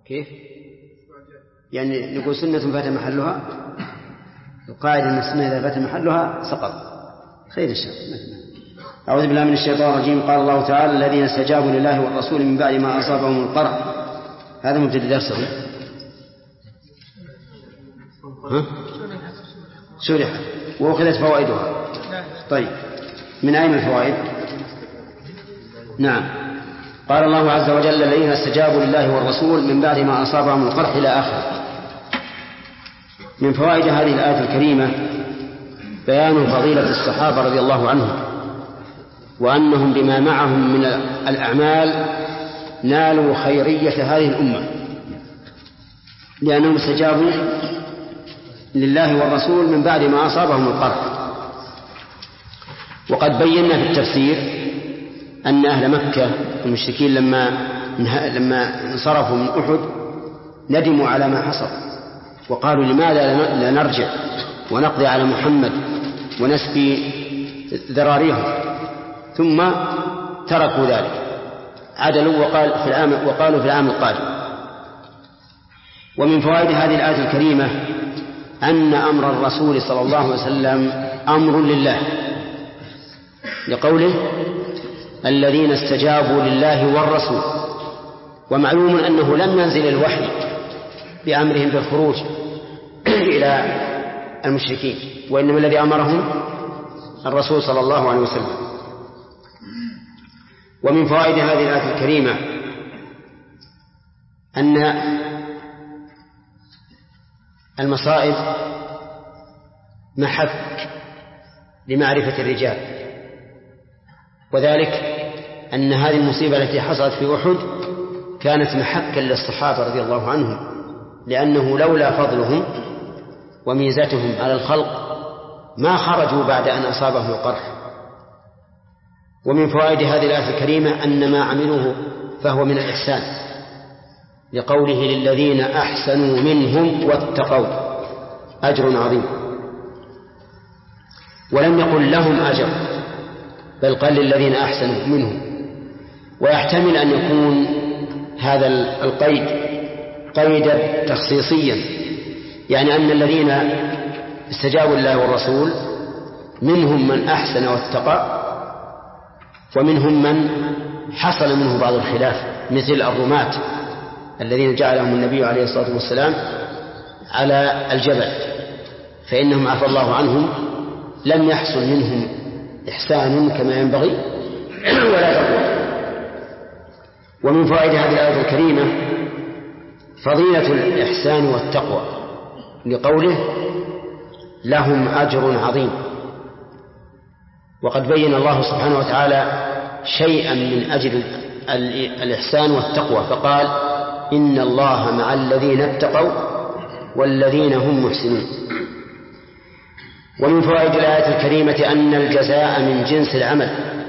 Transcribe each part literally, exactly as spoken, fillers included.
كيف؟ يعني نقول سنة فات محلها، القاعدة أن السنة إذا فات محلها سقط. خير إن شاء الله. أعوذ بالله من الشيطان الرجيم. قال الله تعالى: الذين استجابوا لله والرسول من بعد ما أصابهم القرح. هذا مبتدأ درسه. ها؟ شرح وأخذت فوائدها. طيب، من أين الفوائد؟ نعم، قال الله عز وجل: الذين استجابوا لله والرسول من بعد ما أصابهم القرح إلى آخره. من فوائد هذه الآية الكريمة بيان فضيلة الصحابة رضي الله عنهم، وأنهم بما معهم من الأعمال نالوا خيرية هذه الأمة، لأنهم استجابوا لله والرسول من بعد ما أصابهم القرح. وقد بينا في التفسير أن أهل مكة المشركين لما لما انصرفوا من أحد ندموا على ما حصل، وقالوا: لماذا لا نرجع ونقضي على محمد ونسبي ذراريهم؟ ثم تركوا ذلك، عدلوا وقال في العام وقالوا في العام القادم. ومن فوائد هذه الآية الكريمة أن أمر الرسول صلى الله عليه وسلم أمر لله، لقوله: الذين استجابوا لله والرسول. ومعلوم أنه لم ينزل الوحي بأمرهم بالخروج إلى المشركين، وإنما الذي أمرهم الرسول صلى الله عليه وسلم. ومن فوائد هذه الآية الكريمة أن المصائب محك لمعرفة الرجال، وذلك أن هذه المصيبة التي حصلت في أحد كانت محكا للصحابة رضي الله عنهم، لأنه لولا فضلهم وميزتهم على الخلق ما خرجوا بعد أن أصابهم القرح. ومن فوائد هذه الآية الكريمة أن ما عملوه فهو من الإحسان، لقوله: للذين أحسنوا منهم واتقوا أجر عظيم. ولم يقل لهم أجر، بل قال للذين أحسنوا منهم. ويحتمل أن يكون هذا القيد قيدا تخصيصيا، يعني أن الذين استجابوا لله والرسول منهم من أحسن واتقى، ومنهم من حصل منه بعض الخلاف، مثل الرماة الذين جعلهم النبي عليه الصلاة والسلام على الجبل، فإنهم عفى الله عنهم لم يحصل منهم إحسان كما ينبغي ولا تقوى. ومن فوائد هذه الآية الكريمة فضيلة الإحسان والتقوى، لقوله: لهم أجر عظيم. وقد بين الله سبحانه وتعالى شيئا من أجل الإحسان والتقوى، فقال: إن الله مع الذين اتقوا والذين هم محسنون. ومن فوائد الآية الكريمة أن الجزاء من جنس العمل،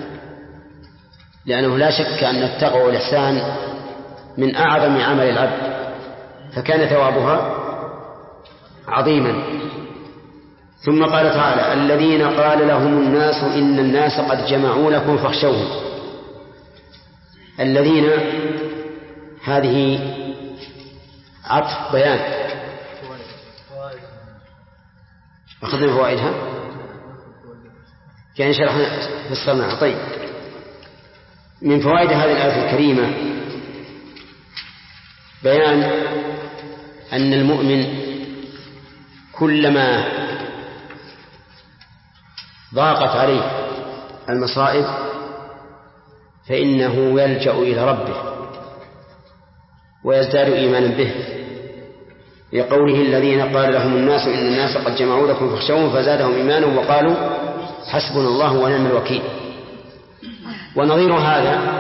لأنه لا شك أن التقوى والإحسان من أعظم عمل العبد، فكان ثوابها عظيما. ثم قال تعالى: الذين قال لهم الناس إن الناس قد جمعوا لكم فاخشوهم. الذين هذه عطف بيان، أخذنا فوائدها يعني شرحنا في الصنع. طيب، من فوائد هذه الآية الكريمة بيان أن المؤمن كلما ضاقت عليه المصائب فإنه يلجأ إلى ربه ويزداد إيمانا به، لقوله: الذين قال لهم الناس إن الناس قد جمعوا لكم فاخشوهم فزادهم إيمانا وقالوا حسبنا الله ونعم الوكيل. ونظير هذا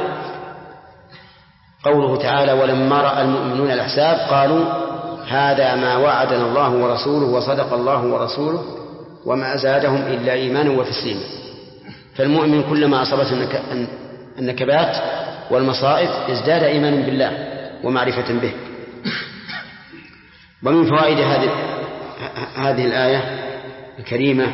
قوله تعالى: ولما رأى المؤمنون الأحزاب قالوا هذا ما وعدنا الله ورسوله وصدق الله ورسوله وما زادهم إلا إيمانا وتسليما. فالمؤمن كلما أصابته النكبات والمصائب ازداد إيمانا بالله ومعرفة به. ومن فوائد هذه هذه الآية الكريمة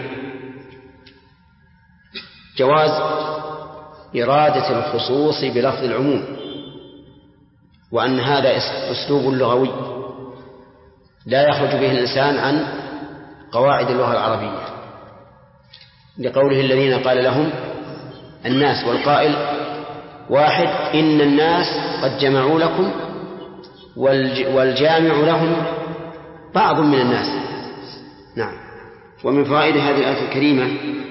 جواز إرادة الخصوص بلفظ العموم، وأن هذا أسلوب لغوي لا يخرج به الإنسان عن قواعد اللغة العربية، لقوله الذين قال لهم الناس، والقائل واحد: إن الناس قد جمعوا لكم، والجامع لهم بعض من الناس. نعم. ومن فوائد هذه الآية الكريمة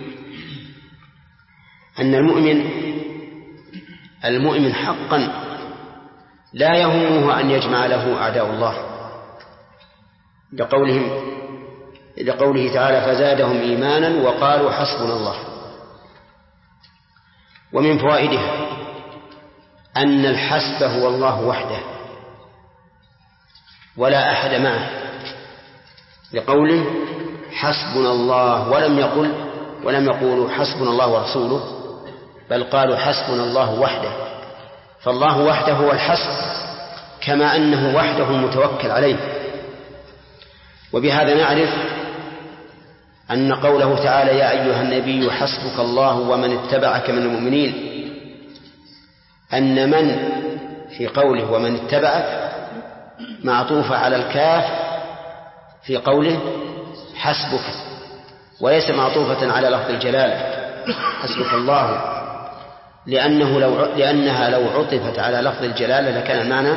أن المؤمن المؤمن حقا لا يهمه أن يجمع له أعداء الله، لقولهم لقوله تعالى: فزادهم إيمانا وقالوا حسبنا الله. ومن فوائدها أن الحسب هو الله وحده ولا أحد معه، لقوله حسبنا الله، ولم يقل ولم يقولوا حسبنا الله ورسوله، بل قالوا حسبنا الله وحده. فالله وحده هو الحسب، كما أنه وحده المتوكل عليه. وبهذا نعرف أن قوله تعالى: يا أيها النبي حسبك الله ومن اتبعك من المؤمنين، أن من في قوله ومن اتبعك معطوفة على الكاف في قوله حسبك، وليس معطوفة على لفظ الجلالة حسبك الله، لأنه لو لأنها لو عطفت على لفظ الجلالة لكان المعنى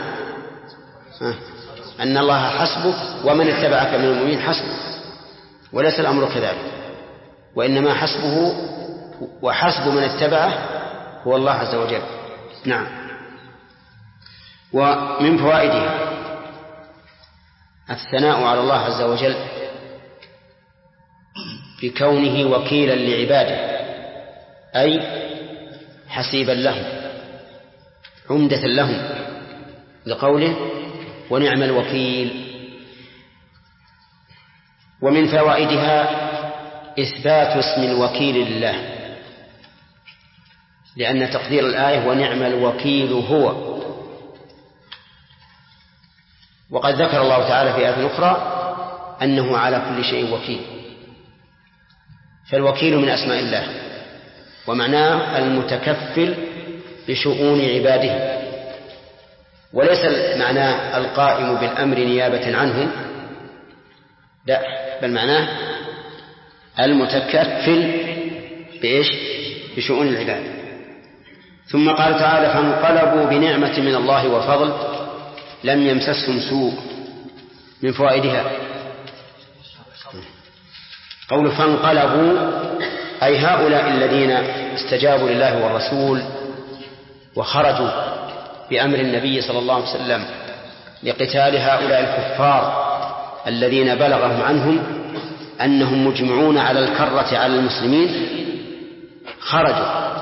أن الله حسبك ومن اتبعك من المؤمنين حسبك، وليس الأمر كذلك، وإنما حسبه وحسب من اتبعه هو الله عز وجل. نعم. ومن فوائدها الثناء على الله عز وجل بكونه وكيلا لعباده، أي حسيبا لهم، عمدة لهم، لقوله ونعم الوكيل. ومن فوائدها إثبات اسم الوكيل لله، لأن تقدير الآية ونعم الوكيل هو. وقد ذكر الله تعالى في آية أخرى أنه على كل شيء وكيل، فالوكيل من أسماء الله، ومعناه المتكفل بشؤون عباده، وليس معناه القائم بالأمر نيابة عنهم، لا، بل معناه المتكفل بإيش؟ بشؤون العباد. ثم قال تعالى: فانقلبوا بنعمة من الله وفضل لم يمسسهم سوء. من فوائدها قول فانقلبوا، أي هؤلاء الذين استجابوا لله والرسول وخرجوا بأمر النبي صلى الله عليه وسلم لقتال هؤلاء الكفار الذين بلغهم عنهم أنهم مجمعون على الكرة على المسلمين، خرجوا.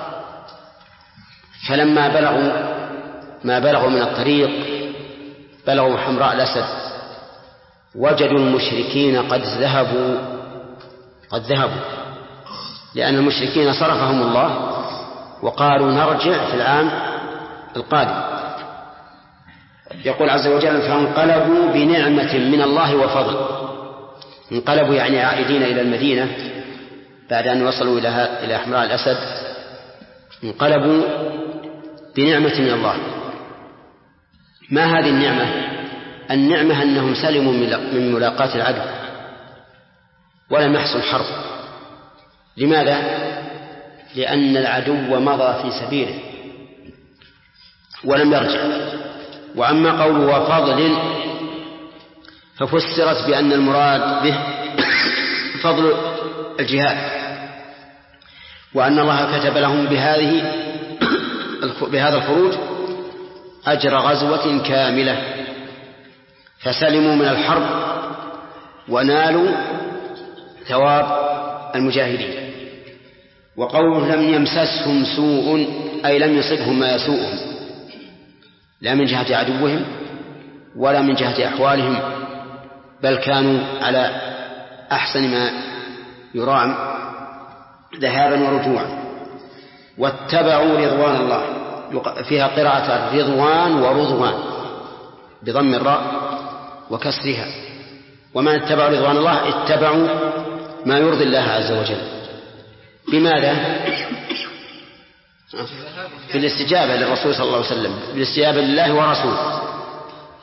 فلما بلغوا ما بلغوا من الطريق، بلغوا حمراء الأسد، وجدوا المشركين قد ذهبوا قد ذهبوا لأن المشركين صرفهم الله وقالوا نرجع في العام القادم. يقول عز وجل: فانقلبوا بنعمة من الله وفضل. انقلبوا يعني عائدين إلى المدينة بعد أن وصلوا إلى حمراء الأسد، انقلبوا بنعمة من الله. ما هذه النعمة؟ النعمة أنهم سلموا من ملاقاة العدو ولم يحصل حرب. لماذا؟ لأن العدو مضى في سبيله ولم يرجع. وأما قوله وفضل ففسرت بأن المراد به فضل الجهاد، وأن الله كتب لهم بهذه بهذا الخروج أجر غزوة كاملة، فسلموا من الحرب ونالوا ثواب المجاهدين. وقوله لم يمسسهم سوء أي لم يصبهم ما يسوءهم، لا من جهة عدوهم ولا من جهة أحوالهم، بل كانوا على أحسن ما يرام ذهابا ورجوعا. واتبعوا رضوان الله، فيها قراءة رضوان ورضوان بضم الراء وكسرها. ومن اتبعوا رضوان الله اتبعوا ما يرضي الله عز وجل. بماذا؟ في الاستجابة للرسول صلى الله عليه وسلم، بالاستجابة لله ورسوله.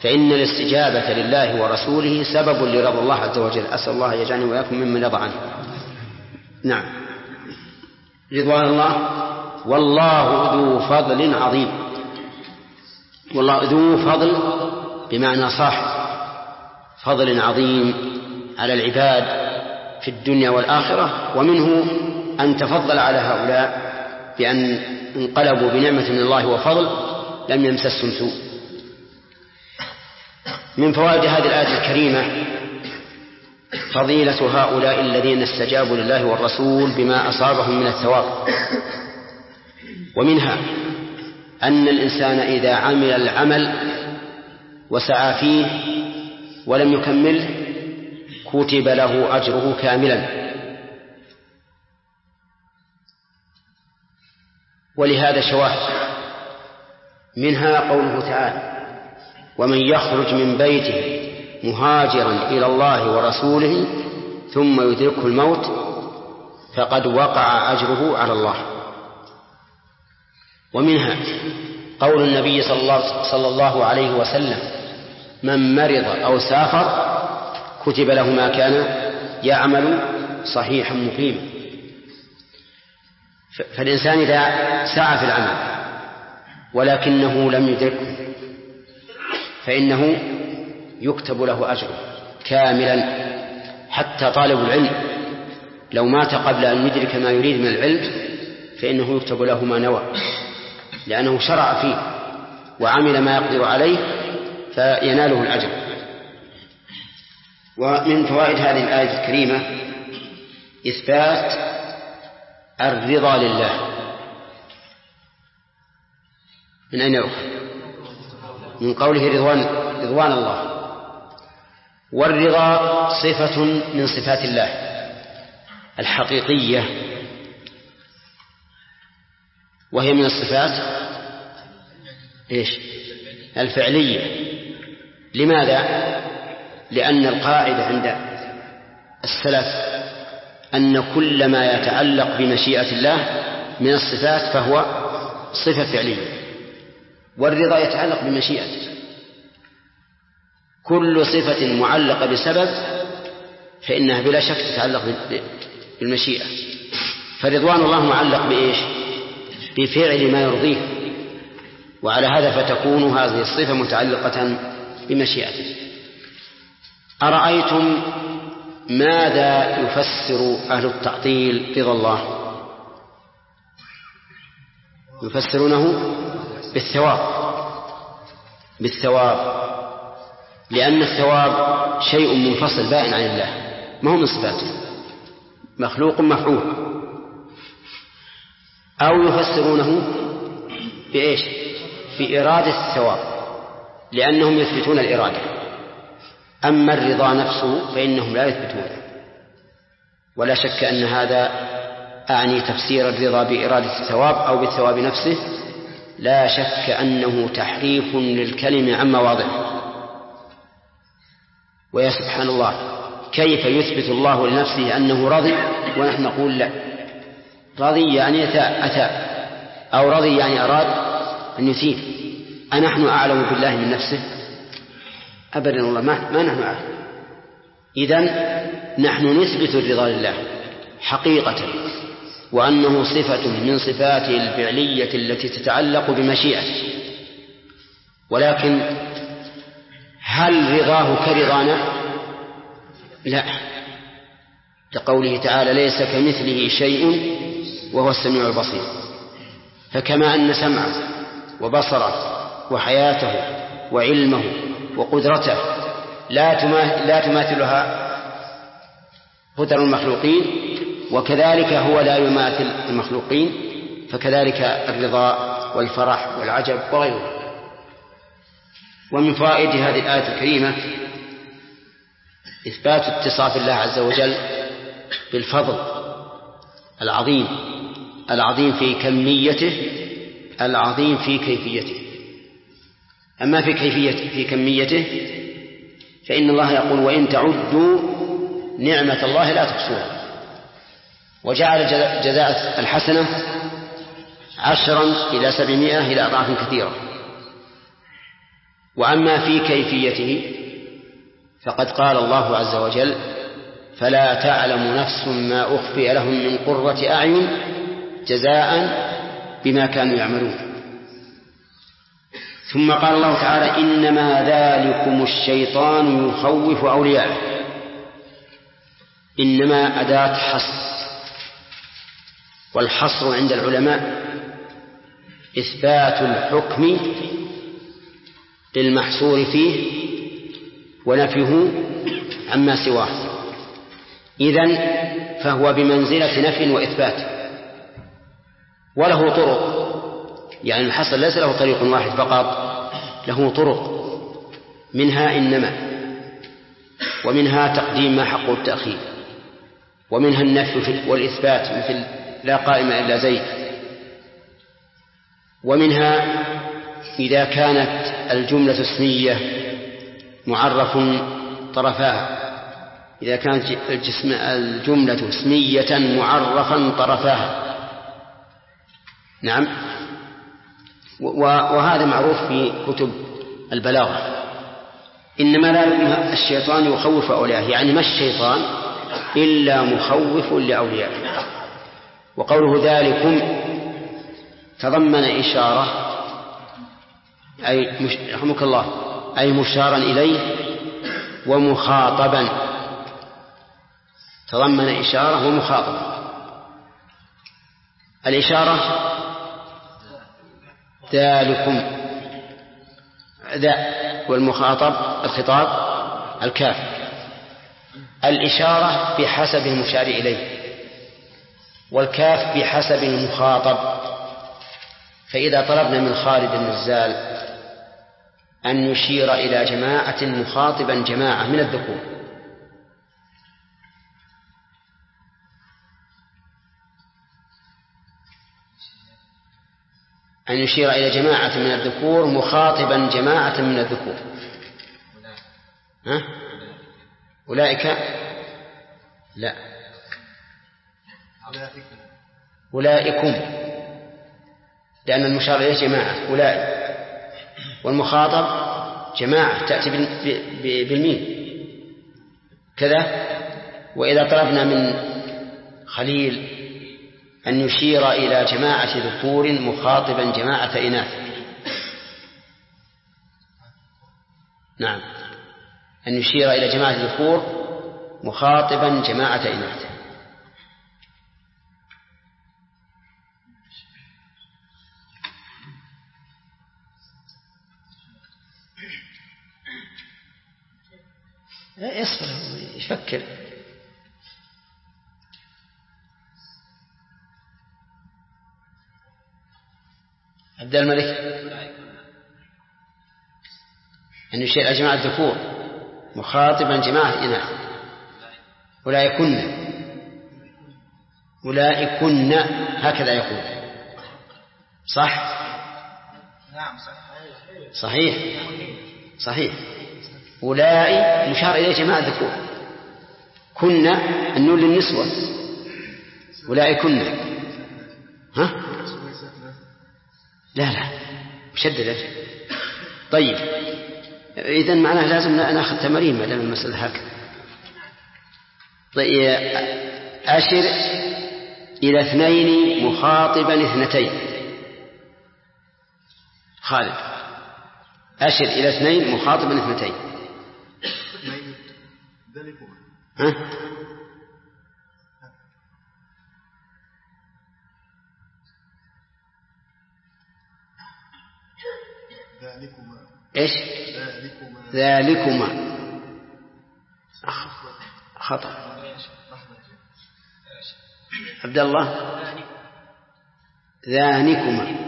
فإن الاستجابة لله ورسوله سبب لرضا الله عز وجل. أسأل الله يجعلني وإياكم ممن رضى عنه. نعم. رضوان الله. والله ذو فضل عظيم. والله ذو فضل بمعنى صاحب فضل عظيم على العباد في الدنيا والآخرة، ومنه أن تفضل على هؤلاء بأن انقلبوا بنعمة من الله وفضل لم يمسسهم سوء. من فوائد هذه الآية الكريمة فضيلة هؤلاء الذين استجابوا لله والرسول بما أصابهم من الثواب. ومنها أن الإنسان إذا عمل العمل وسعى فيه ولم يكمله كتب له أجره كاملا. ولهذا شواهد، منها قوله تعالى: ومن يخرج من بيته مهاجرا إلى الله ورسوله ثم يدركه الموت فقد وقع أجره على الله. ومنها قول النبي صلى الله عليه وسلم: من مرض أو سافر كتب له ما كان يعمل صحيحا مقيما. فالإنسان إذا سعى في العمل ولكنه لم يدركه فإنه يكتب له أجر كاملا. حتى طالب العلم لو مات قبل أن يدرك ما يريد من العلم فإنه يكتب له ما نوى، لأنه شرع فيه وعمل ما يقدر عليه فيناله الأجر. ومن فوائد هذه الآية الكريمة إثبات الرضا لله. من أين يؤخذ؟ من قوله رضوان, رضوان الله. والرضا صفة من صفات الله الحقيقية، وهي من الصفات إيش؟ الفعلية. لماذا؟ لأن القاعدة عند السلف أن كل ما يتعلق بمشيئة الله من الصفات فهو صفة فعلية، والرضا يتعلق بمشيئته. كل صفة معلقة بسبب فإنها بلا شك تتعلق بالمشيئة. فرضوان الله معلق بإيش؟ بفعل ما يرضيه، وعلى هذا فتكون هذه الصفة متعلقة بمشيئته. أرأيتم ماذا يفسر أهل التعطيل رضا الله؟ يفسرونه بالثواب بالثواب لأن الثواب شيء منفصل بائن عن الله، ما هو من صفاته، مخلوق مفعول. أو يفسرونه بإيش؟ بإرادة الثواب، لأنهم يثبتون الإرادة. أما الرضا نفسه فإنهم لا يثبتونه. ولا شك أن هذا أعني تفسير الرضا بإرادة الثواب أو بالثواب نفسه، لا شك أنه تحريف للكلم عن مواضعه. ويا سبحان الله، كيف يثبت الله لنفسه أنه رضي ونحن نقول لا؟ رضي يعني أتى، أو رضي يعني أراد أن يثيب. أنحن أعلم بالله من نفسه؟ أبدا والله، ما, ما نحن أعلم. إذن نحن نثبت الرضا لله حقيقة، وأنه صفة من صفاته الفعلية التي تتعلق بمشيئته. ولكن هل رضاه كرضانا؟ لا، لقوله تعالى: ليس كمثله شيء وهو السميع البصير. فكما أن سمعه وبصره وحياته وعلمه وقدرته لا تماثلها قدر المخلوقين، وكذلك هو لا يماثل المخلوقين، فكذلك الرضا والفرح والعجب وغيره. ومن فوائد هذه الآية الكريمة إثبات اتصاف الله عز وجل بالفضل العظيم العظيم في كميته، العظيم في كيفيته. أما في كيفيته في كميته فإن الله يقول: وإن تعدوا نعمة الله لا تحصوها. وجعل جزاء الحسنة عشرا إلى سبعمائة إلى أضعاف كثيرة. وأما في كيفيته فقد قال الله عز وجل: فلا تعلم نفس ما أخفي لهم من قرة أعين جزاء بما كانوا يعملون. ثم قال الله تعالى: إنما ذلكم الشيطان يخوف أولياءه. إنما أداة حصر، والحصر عند العلماء إثبات الحكم للمحصور فيه ونفيه عما سواه، إذن فهو بمنزلة نفي وإثبات، وله طرق. يعني الحصر ليس له طريق واحد فقط، له طرق، منها إنما، ومنها تقديم ما حقه التأخير، ومنها النفي والإثبات مثل لا قائم إلا زيد، ومنها إذا كانت الجملة اسمية معرف طرفاها، إذا كانت الجسم الجملة اسمية معرفا طرفاها. نعم. وهذا معروف في كتب البلاغة. إنما لا الشيطان يخوف أولياءه، يعني ما الشيطان إلا مخوف لأوليائه. وقوله ذلكم تضمن إشارة، أي رحمك الله، أي مشارا إليه ومخاطبا، تضمن إشارة ومخاطبة. الإشارة ذلكم ذا، والمخاطب الخطاب الكاف. الإشارة بحسب المشار إليه، والكاف بحسب المخاطب. فإذا طلبنا من خالد النزال أن يشير إلى جماعة مخاطبا جماعة من الذكور، أن يشير إلى جماعة من الذكور مخاطبا جماعة من الذكور، ها؟ أولئك لا أولئكم، لأن المشار إليه جماعة أولئك، والمخاطب جماعة تأتي بالميم كذا. وإذا طلبنا من خليل أن يشير إلى جماعة ذكور مخاطبا جماعة إناث، نعم، أن يشير إلى جماعة ذكور مخاطبا جماعة إناث. اصبر يفكر. عبد الملك أن يشير إلى جماعة ذكور مخاطبا جماعة إناث. أولئكن أولئكن هكذا يقول، صح؟ نعم صحيح صحيح. أولئك مشار إليه جماعة ذكور، كنا النون للنسوة، أولئكن. ها؟ لا لا مشددة. طيب إذن معناه لازم نأخذ تمارين ما دام المسألة هكذا. طيب أشر إلى اثنين مخاطبا اثنتين. خالد أشر إلى اثنين مخاطبا اثنتين. ها؟ ذلكما إيش؟ ذلكما ذلكما خطأ. عبد الله ذانكما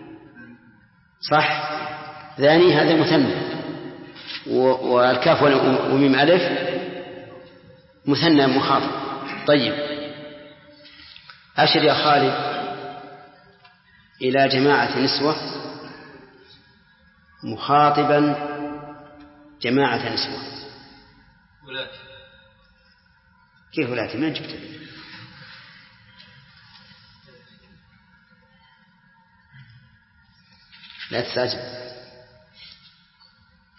صح. ذاني هذا مثنى، والكاف وميم ألف مثنى مخاطب. طيب أشر يا خالد إلى جماعة نسوة مخاطبا جماعة نسوة. كيف ولاتي؟ ما جبت لا تستعجل.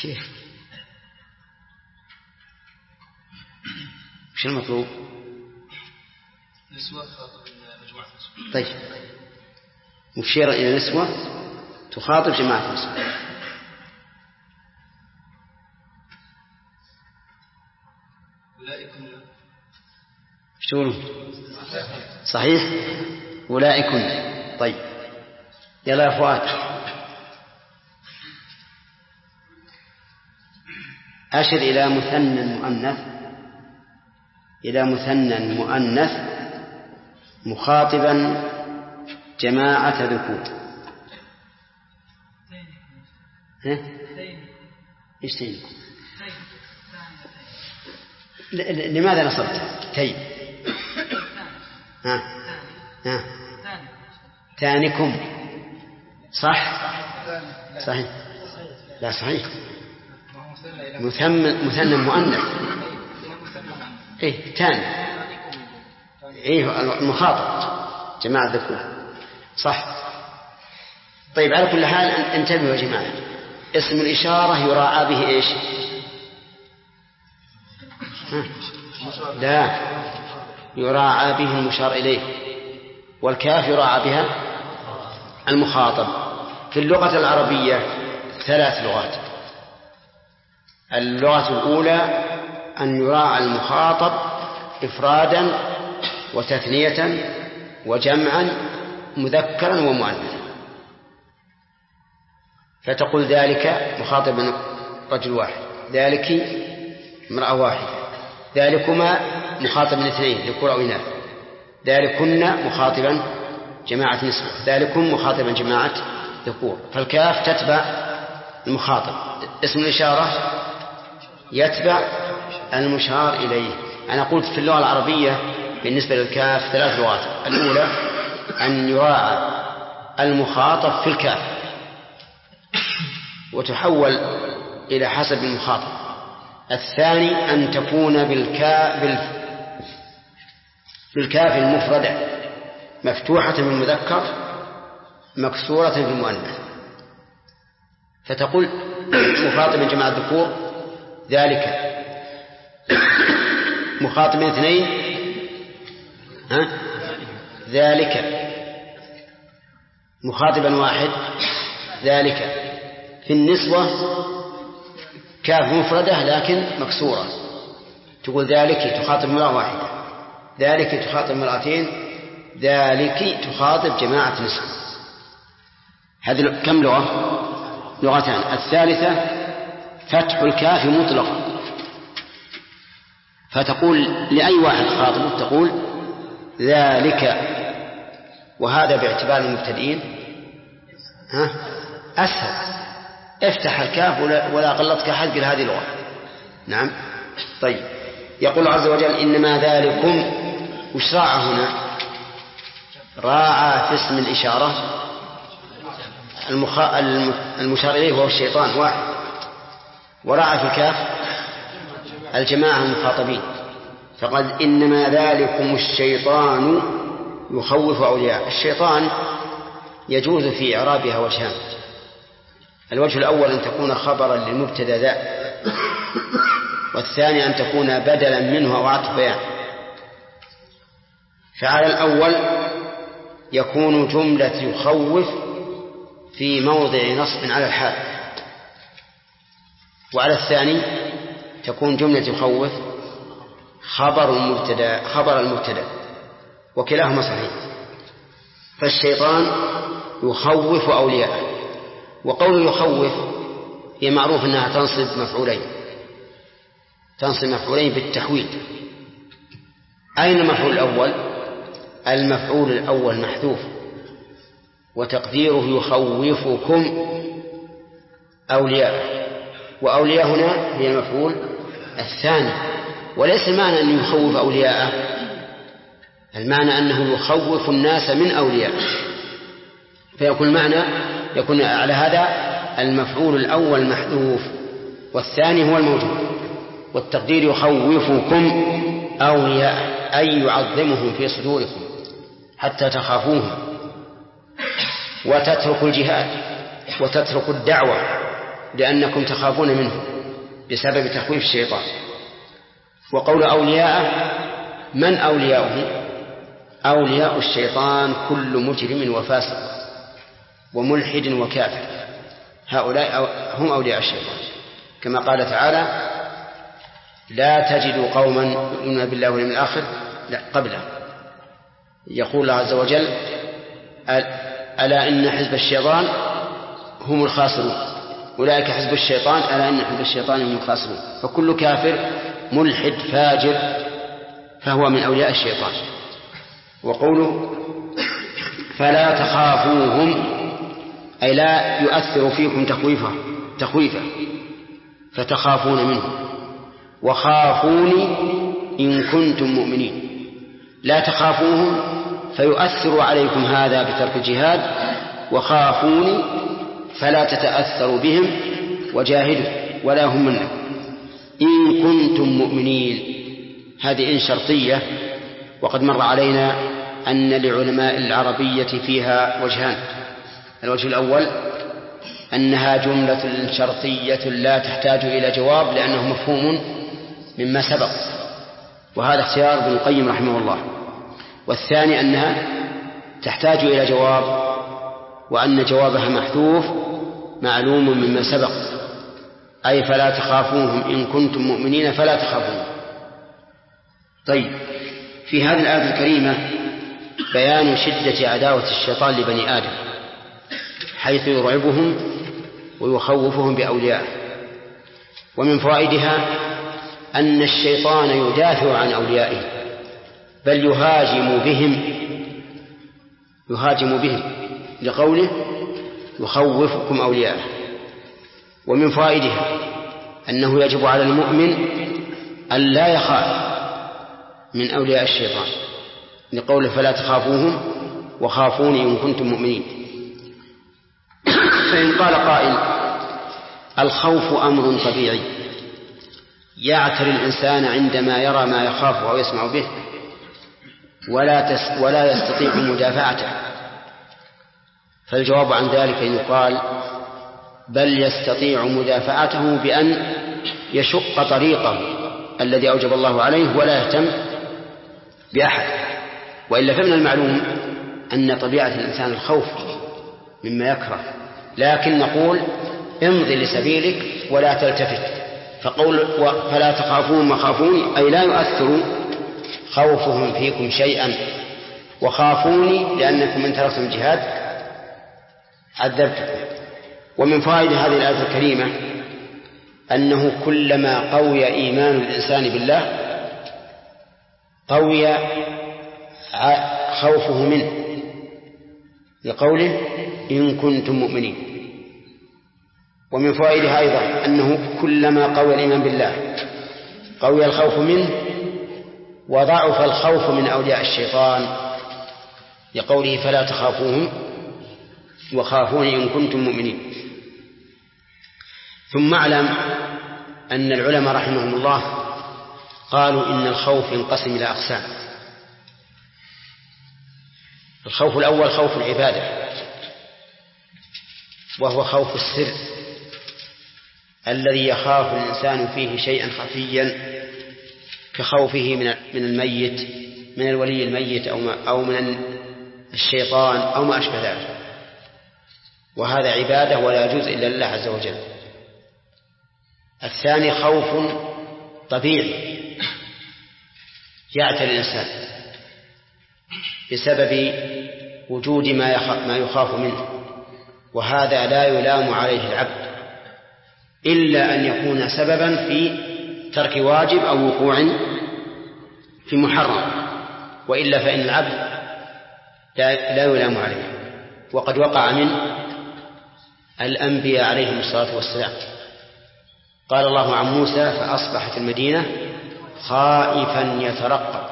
كيف؟ وش المطلوب؟ نسوة خاطب مجموعة نسوة. طيب مشير إلى نسوة تخاطب جماعة نسوة. أولئكم شو صحيح؟ أولئكم. طيب يلا يا فؤاد أشر إلى مثنى مؤنث إلى مثنى مؤنث مخاطبا جماعة ذكور. ها؟ إيش تين؟ لماذا نصبت تي؟ ها ها تانكم صح؟ صحيح لا صحيح مثنى مثنى مؤنث إيه تاني إيه المخاطب جماعة ذكور صح. طيب على كل حال انتبهوا يا جماعة اسم الإشارة يراعى به إيش؟ لا يراعى به المشار إليه والكاف يراعى بها المخاطب. في اللغة العربية ثلاث لغات. اللغة الأولى أن يراعى المخاطب إفرادا وتثنية وجمعا مذكرا ومؤنثا، فتقول ذلك مخاطب رجل واحد، ذلك امرأة واحدة، ذلكما مخاطب من اثنين ذكور أو إناث، ذلكن مخاطبا جماعة نسوة، ذلكم مخاطبا جماعة ذكور. فالكاف تتبع المخاطب. اسم الإشارة يتبع المشار إليه. أنا قلت في اللغة العربية بالنسبة للكاف ثلاث لغات. الأولى أن يراعى المخاطب في الكاف وتحول إلى حسب المخاطب. الثاني أن تكون بالكاف بالكاف المفردة مفتوحة في المذكر مكسورة في المؤنث، فتقول مخاطب جماعة الذكور ذلك، مخاطب اثنين ها ذلك، مخاطبا واحد ذلك. في النسوة كاف مفردة لكن مكسورة، تقول ذلك تخاطب امرأة واحدة، ذلك تخاطب امرأتين، ذلك تخاطب جماعة نسوة. هذه كم لغة؟ لغتان. الثالثة فتح الكاف مطلقا، فتقول لأي واحد خاطب تقول ذلك، وهذا باعتبار المبتدئين ها أسهل. افتح الكاف ولا غلطك أحد قل هذه لغة. نعم. طيب يقول عز وجل إنما ذلكم، وش راعى هنا؟ راعى في اسم الإشارة المخ... المشار إليه وهو الشيطان واحد، وراعى في الكاف الجماعة المخاطبين. فقد إنما ذلكم الشيطان يخوف أولياء. الشيطان يجوز في إعرابها وجهان. الوجه الأول أن تكون خبرا للمبتدأ ذا، والثاني أن تكون بدلا منه أو عطف بيان. فعلى الأول يكون جملة يخوف في موضع نصب على الحال، وعلى الثاني تكون جملة يخوف خبر المبتدأ خبر المبتدأ، وكلاهما صحيح. فالشيطان يخوف أولياءه، وقول يخوف هي معروف أنها تنصب مفعولين تنصب مفعولين بالتحويل. أين المفعول الأول؟ المفعول الأول محذوف وتقديره يخوفكم أولياء، وأولياء هنا هي المفعول الثاني. وليس المعنى أن يخوف أولياءه، المعنى أنه يخوف الناس من أولياء، فيكون معنى يكون على هذا المفعول الأول محذوف والثاني هو الموجود، والتقدير يخوفكم أولياء أي يعظمهم في صدوركم حتى تخافوهم، وتترك الجهاد وتترك الدعوة لأنكم تخافون منه بسبب تخويف الشيطان. وقول أولياءه، من أولياؤه؟ أولياء الشيطان كل مجرم وفاسق وملحد وكافر، هؤلاء هم أولياء الشيطان، كما قال تعالى: لا تجد قوما يؤمنون بالله واليوم الآخر لا قبله. يقول الله عز وجل: ألا إن حزب الشيطان هم الخاسرون، أولئك حزب الشيطان ألا إن حزب الشيطان هم الخاسرون. فكل كافر ملحد فاجر فهو من أولياء الشيطان. وقوله فلا تخافوهم أي لا يؤثر فيكم تخويفه تخويفه فتخافون منه. وخافوني إن كنتم مؤمنين، لا تخافوهم فيؤثر عليكم هذا بترك الجهاد، وخافوني فلا تتأثروا بهم وجاهدوا ولا هم منكم إن كنتم مؤمنين. هذه إن شرطية، وقد مر علينا أن لعلماء العربية فيها وجهان. الوجه الأول أنها جملة شرطية لا تحتاج إلى جواب لأنه مفهوم مما سبق، وهذا اختيار ابن القيم رحمه الله. والثاني أنها تحتاج إلى جواب، وأن جوابها محذوف معلوم مما سبق، أي فلا تخافوهم إن كنتم مؤمنين فلا تخافوهم. طيب، في هذه الآية الكريمة بيان شدة عداوة الشيطان لبني آدم، حيث يرعبهم ويخوفهم بأوليائه. ومن فوائدها أن الشيطان يدافع عن أوليائه، بل يهاجم بهم يهاجم بهم لقوله يخوفكم أولياءه. ومن فوائدها أنه يجب على المؤمن أن لا يخاف من أولياء الشيطان لقوله فلا تخافوهم وخافوني إن كنتم مؤمنين. فإن قال قائل الخوف أمر طبيعي يعتري الإنسان عندما يرى ما يخاف أو يسمع به ولا, تس ولا يستطيع مدافعته، فالجواب عن ذلك أن يقال بل يستطيع مدافعته بأن يشق طريقه الذي أوجب الله عليه ولا يهتم بأحد. وإلا فمن المعلوم أن طبيعة الإنسان الخوف مما يكره، لكن نقول امضي لسبيلك ولا تلتفت. فقول فلا تخافون وخافوني أي لا يؤثر خوفهم فيكم شيئا، وخافوني لأنكم من تركتم الجهاد عذبتكم. ومن فوائد هذه الآية الكريمة أنه كلما قوي إيمان الإنسان بالله قوي خوفه منه، لقوله إن كنتم مؤمنين. ومن فوائدها أيضا أنه كلما قوي الإيمان بالله قوي الخوف منه وضعف الخوف من أولياء الشيطان، لقوله فلا تخافوهم وخافوني إن كنتم مؤمنين. ثم اعلم أن العلماء رحمهم الله قالوا إن الخوف ينقسم إلى أقسام. الخوف الأول خوف العبادة، وهو خوف السر الذي يخاف الإنسان فيه شيئا خفيا كخوفه من الميت، من الولي الميت أو من الشيطان أو ما أشبه ذلك، وهذا عبادة ولا يجوز إلا لله عز وجل. الثاني خوف طبيعي يعتري الإنسان بسبب وجود ما يخاف منه، وهذا لا يلام عليه العبد إلا أن يكون سببا في ترك واجب أو وقوع في محرم، وإلا فإن العبد لا يلام عليه. وقد وقع من الأنبياء عليهم الصلاة والسلام. قال الله عن موسى فأصبح في المدينة خائفا يترقب.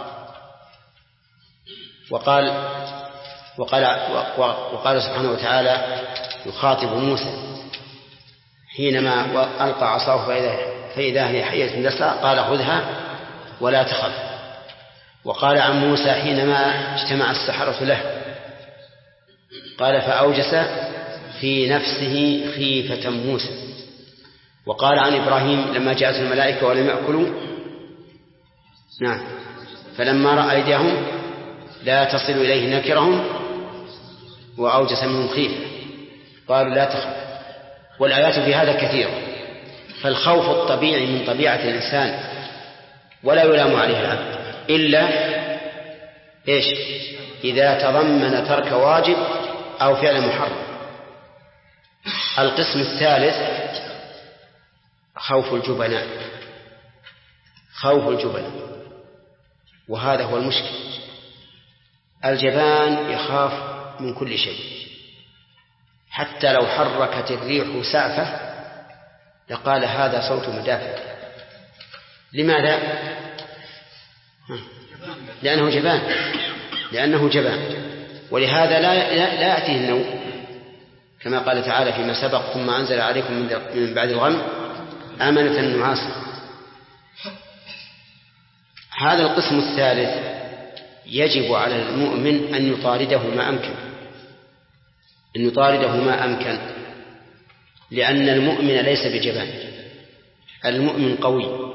وقال وقال وقال سبحانه وتعالى يخاطب موسى حينما ألقى عصاه فإذا, فإذا هي حية تسعى قال خذها ولا تخف. وقال عن موسى حينما اجتمع السحرة له قال فأوجس في نفسه خيفة موسى وقال عن إبراهيم لما جاءت الملائكة ولم يأكلوا نعم فلما رأى أيديهم لا تصل إليه نكرهم وأوجس منهم خيفة قالوا لا تخف. والآيات في هذا كثيرة. فالخوف الطبيعي من طبيعة الإنسان ولا يلام عليه العبد إلا إيش إذا تضمن ترك واجب أو فعل محرم. القسم الثالث خوف الجبناء خوف الجبناء وهذا هو المشكل. الجبان يخاف من كل شيء، حتى لو حركت الريح سعفة لقال هذا صوت مدافع. لماذا؟ لأنه جبان لأنه جبان ولهذا لا, لا يأتيه النوم كما قال تعالى فيما سبق ثم أنزل عليكم من بعد الغم أمنة نعاسا. هذا القسم الثالث يجب على المؤمن أن يطارده ما أمكن أن يطارده ما أمكن لأن المؤمن ليس بجبان. المؤمن قوي.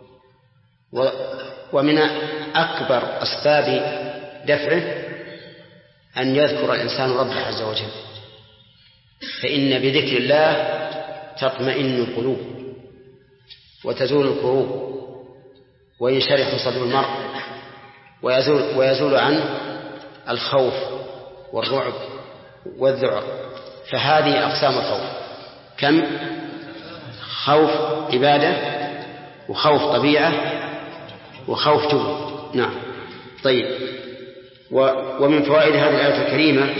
ومن أكبر أسباب دفعه أن يذكر الإنسان ربه عز وجل، فإن بذكر الله تطمئن القلوب وتزول الكروب وينشرح صدر المرء ويزول, ويزول عنه الخوف والرعب والذعر. فهذه أقسام الخوف كم؟ خوف عبادة وخوف طبيعة وخوف جبن. نعم. طيب. ومن فوائد هذه الآية الكريمة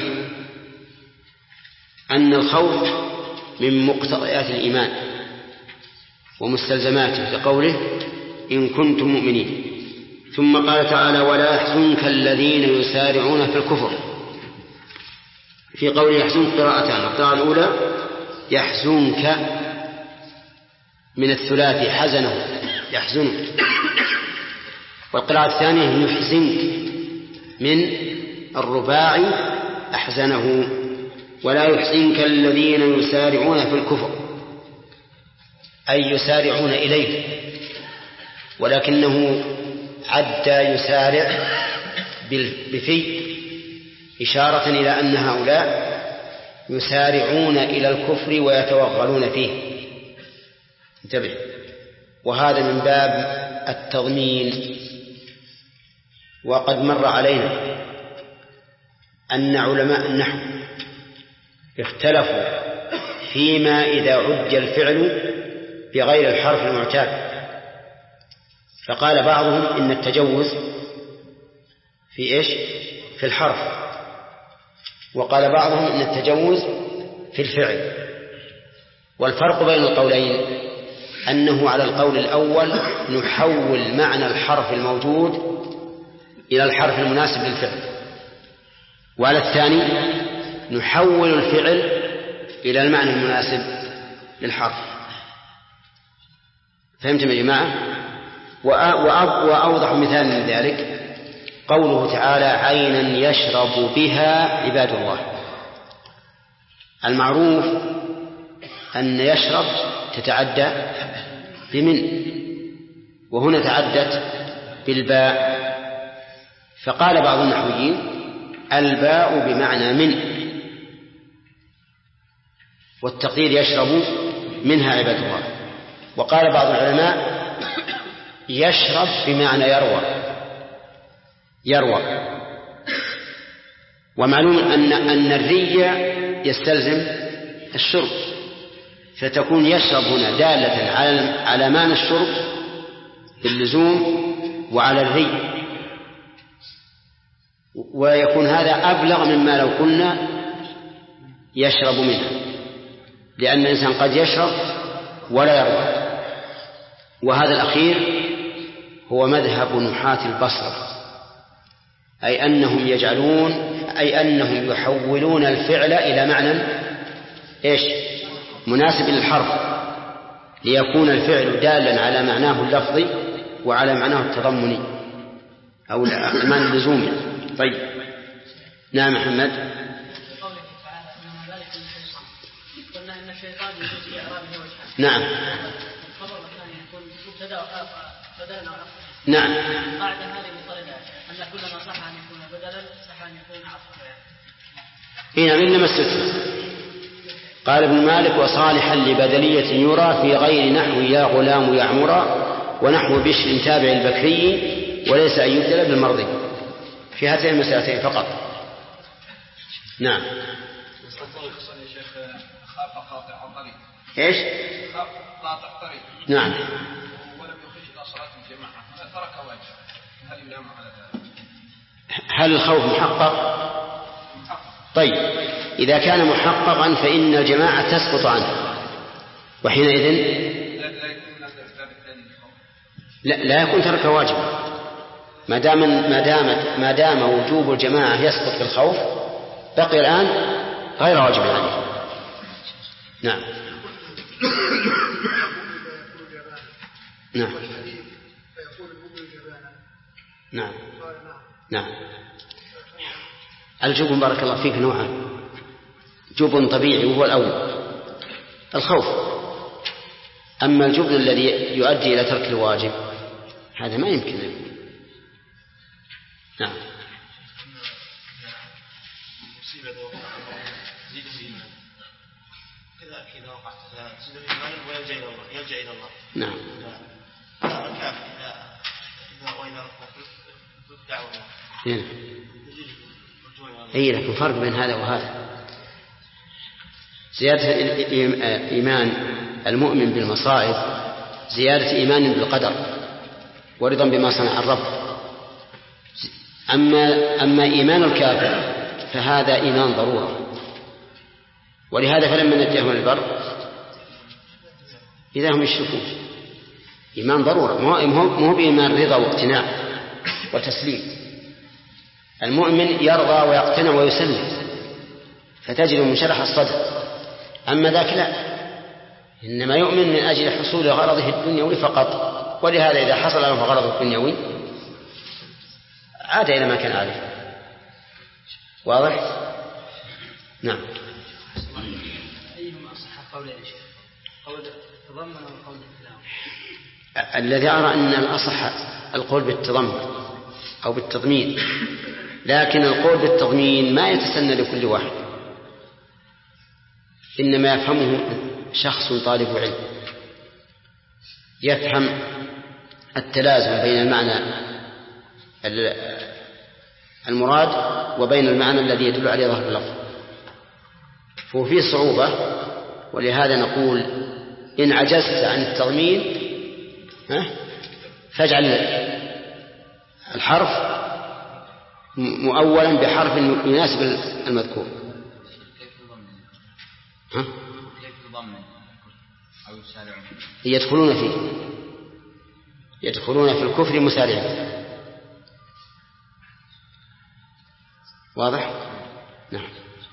أن الخوف من مقتضيات الإيمان ومستلزماته لقوله إن كنتم مؤمنين. ثم قال تعالى ولا يحزنك الذين يسارعون في الكفر. في قوله يحزنك قراءتان. القراءة الأولى يحزنك من الثلاثي حزنه يحزنك، والقراءة الثانية يحزنك من الرباعي أحزنه. ولا يحزنك الذين يسارعون في الكفر أي يسارعون إليه، ولكنه عد يسارع بفي إشارة إلى أن هؤلاء يسارعون إلى الكفر ويتوغلون فيه. انتبه. وهذا من باب التضمين. وقد مر علينا أن علماء النحو اختلفوا فيما إذا عد الفعل بغير الحرف المعتاد. فقال بعضهم إن التجوز في إيش؟ في الحرف. وقال بعضهم إن التجوز في الفعل. والفرق بين القولين أنه على القول الأول نحول معنى الحرف الموجود إلى الحرف المناسب للفعل، وعلى الثاني نحول الفعل إلى المعنى المناسب للحرف. فهمتم يا جماعة؟ وأوضح مثال من ذلك قوله تعالى عينا يشرب بها عباد الله. المعروف أن يشرب تتعدى بمن، وهنا تعدت بالباء. فقال بعض النحويين الباء بمعنى من، والتقدير يشرب منها عباد الله. وقال بعض العلماء يشرب بمعنى يروى يروى ومعلوم أن أن الري يستلزم الشرب، فتكون يشرب هنا دالة على على معنى الشرب باللزوم وعلى الري، ويكون هذا أبلغ مما لو كنا يشرب منها، لأن الإنسان قد يشرب ولا يروى. وهذا الأخير هو مذهب نحاة البصرة، أي أنهم يجعلون أي أنهم يحولون الفعل إلى معنى إيش؟ مناسب للحرف، ليكون الفعل دالا على معناه اللفظي وعلى معناه التضمني أو المعنى اللزومي. طيب. نعم محمد. نعم نعم. قاعدة هذه مطردة أن كل ما صح أن يكون بدلا صح أن يكون عطفا. هنا إنما الستر. قال ابن مالك: وصالحا لبدلية يرى في غير نحو يا غلام يعمرا ونحو بشر تابع البكري وليس أن يبدل بالمرضي، في هاتين المسألتين فقط. نعم. ايش؟ قاطع طريق. نعم. ولم يخرج إلى صلاة الجماعة ترك واجب، هل يلام على ذلك؟ هل الخوف محقق؟ طيب، إذا كان محققا فإن الجماعة تسقط عنه، وحينئذ لا, لا يكون ترك واجب، ما دام ما دامت ما دام وجوب الجماعة يسقط بالخوف بقي الآن غير واجب عليه. نعم. نعم. نعم. نعم. الجبن بارك الله فيك نوعان: جبن طبيعي وهو الأول الخوف، أما الجبن الذي يؤدي إلى ترك الواجب هذا ما يمكن له. نعم. إذا وقعت تزيد الإيمان ويلجأ إلى الله يلجأ إلى الله. نعم. الكافر إذا إذا وإذا دعوا الله. أي لكن فرق بين هذا وهذا. زيادة إيمان المؤمن بالمصائب زيادة إيمان بالقدر ورضا بما صنع الرب. أما أما إيمان الكافر فهذا إيمان ضرورة، ولهذا فلما نجاهم البر إذا هم يشركون. إيمان ضرورة، مو بإيمان رضا واقتناع وتسليم. المؤمن يرضى ويقتنع ويسلم فتجد منشرح الصدر، أما ذاك لا، إنما يؤمن من أجل حصول غرضه الدنيوي فقط، ولهذا إذا حصل له غرضه الدنيوي عاد إلى ما كان عليه. واضح؟ نعم. أيهما أصح قول يا شيخ؟ قول تضمن أو قول التلاوة؟ الذي أرى أن الأصح القول بالتضمن أو بالتضمين، لكن القول بالتضمين ما يتسنى لكل واحد، إنما يفهمه شخص طالب علم يفهم التلازم بين المعنى المراد وبين المعنى الذي يدل عليه ظاهر اللفظ، ففي صعوبة. ولهذا نقول إن عجزت عن التضمين فاجعل الحرف مؤولا بحرف يناسب المذكور. ها؟ يدخلون فيه يدخلون في الكفر مسارعين. واضح؟ نعم.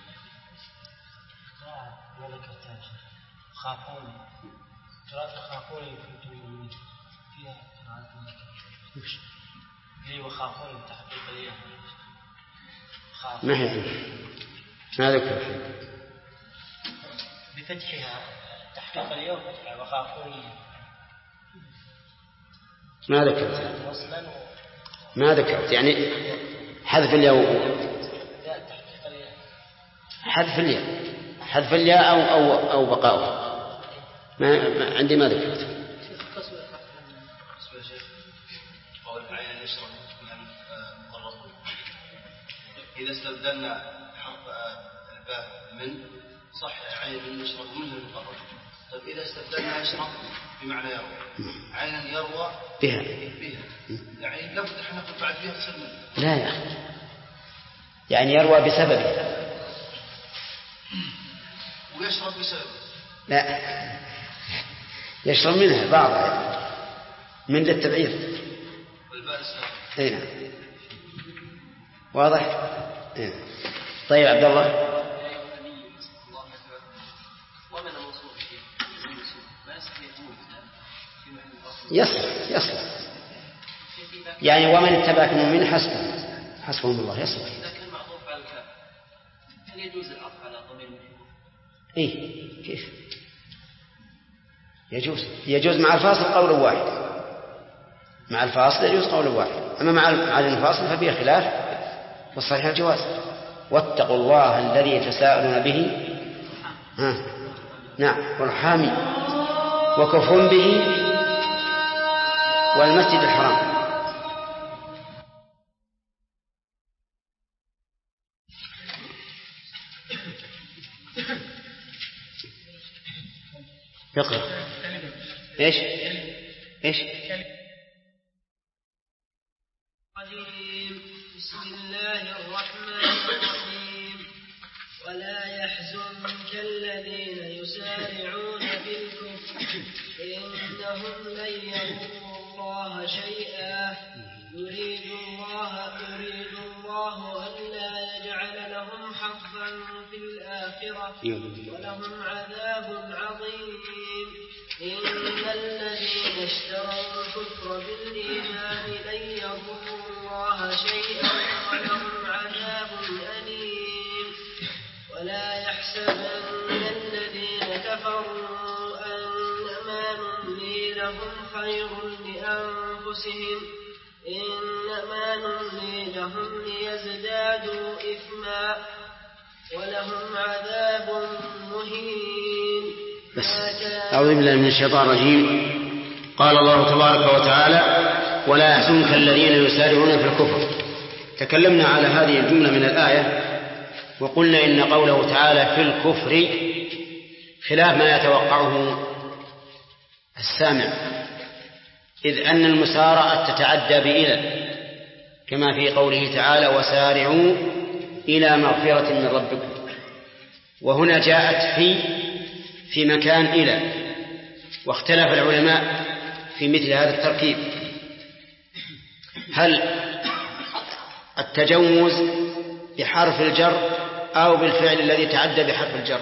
خافون خافون في الوجود فيها لي وخافون تحقيق اليوم ما هي ما ذكر بفتحها تحقيق اليوم فتحها وخافون ما ذكرت ما ذكرت يعني حذف الياء حذف الياء حذف الياء أو أو أو بقاؤها ما, ما عندي ما ذكرت. إذا استبدلنا حرف الباء من صح عين يشرب منه المقرر. طيب إذا استبدلنا يشرب بمعنى يروى عينا يروى بها بها يعني لو فتحنا بعد فيها تصير منه. لا يا أخي يعني يروى بسببه ويشرب بسببه. لا يشرب منها بعضها من للتبعير. والباء السابق. اي نعم. واضح. إيه. طيب عبد الله. يصلح يصلح يعني ومن اتبعك من حسبه حسبهم الله يصلح. إذا كان معطوف على الكاف هل يجوز العطف على ضمير المفعول؟ إيه كيف؟ يجوز يجوز مع الفاصل قول واحد، مع الفاصل يجوز قول واحد، أما مع مع الفاصل ففيه خلاف، والصحيح الجواز. واتقوا الله الذي تساءلون به ها. نعم والحامي وكفر به والمسجد الحرام. اقرأ. ايش ايش بسم الله الرحمن الرحيم. ولا يحزنك الذين يسارعون بالكفر إنهم لن يضروا الله شيئا يريد الله يريد الله ألا يجعل لهم حظا في الآخرة ولهم عذاب عظيم. إن الذين اشتروا الكفر بالإيمان لن يضروا الله شيئا ولهم عذاب أليم. ولا يحسبن الذين كفروا أنما نملي لهم خير لأنفسهم إنما نملي لهم ليزدادوا إثما ولهم عذاب مهين. بس أعوذ بالله من الشيطان الرجيم. قال الله تبارك وتعالى ولا يحزنك الذين يسارعون في الكفر. تكلمنا على هذه الجملة من الآية وقلنا إن قوله تعالى في الكفر خلاف ما يتوقعه السامع، إذ أن المسارعة تتعدى بإلى كما في قوله تعالى وسارعوا إلى مغفرة من ربكم، وهنا جاءت في في مكان إلى، واختلف العلماء في مثل هذا التركيب، هل التجوز بحرف الجر أو بالفعل الذي تعدى بحرف الجر؟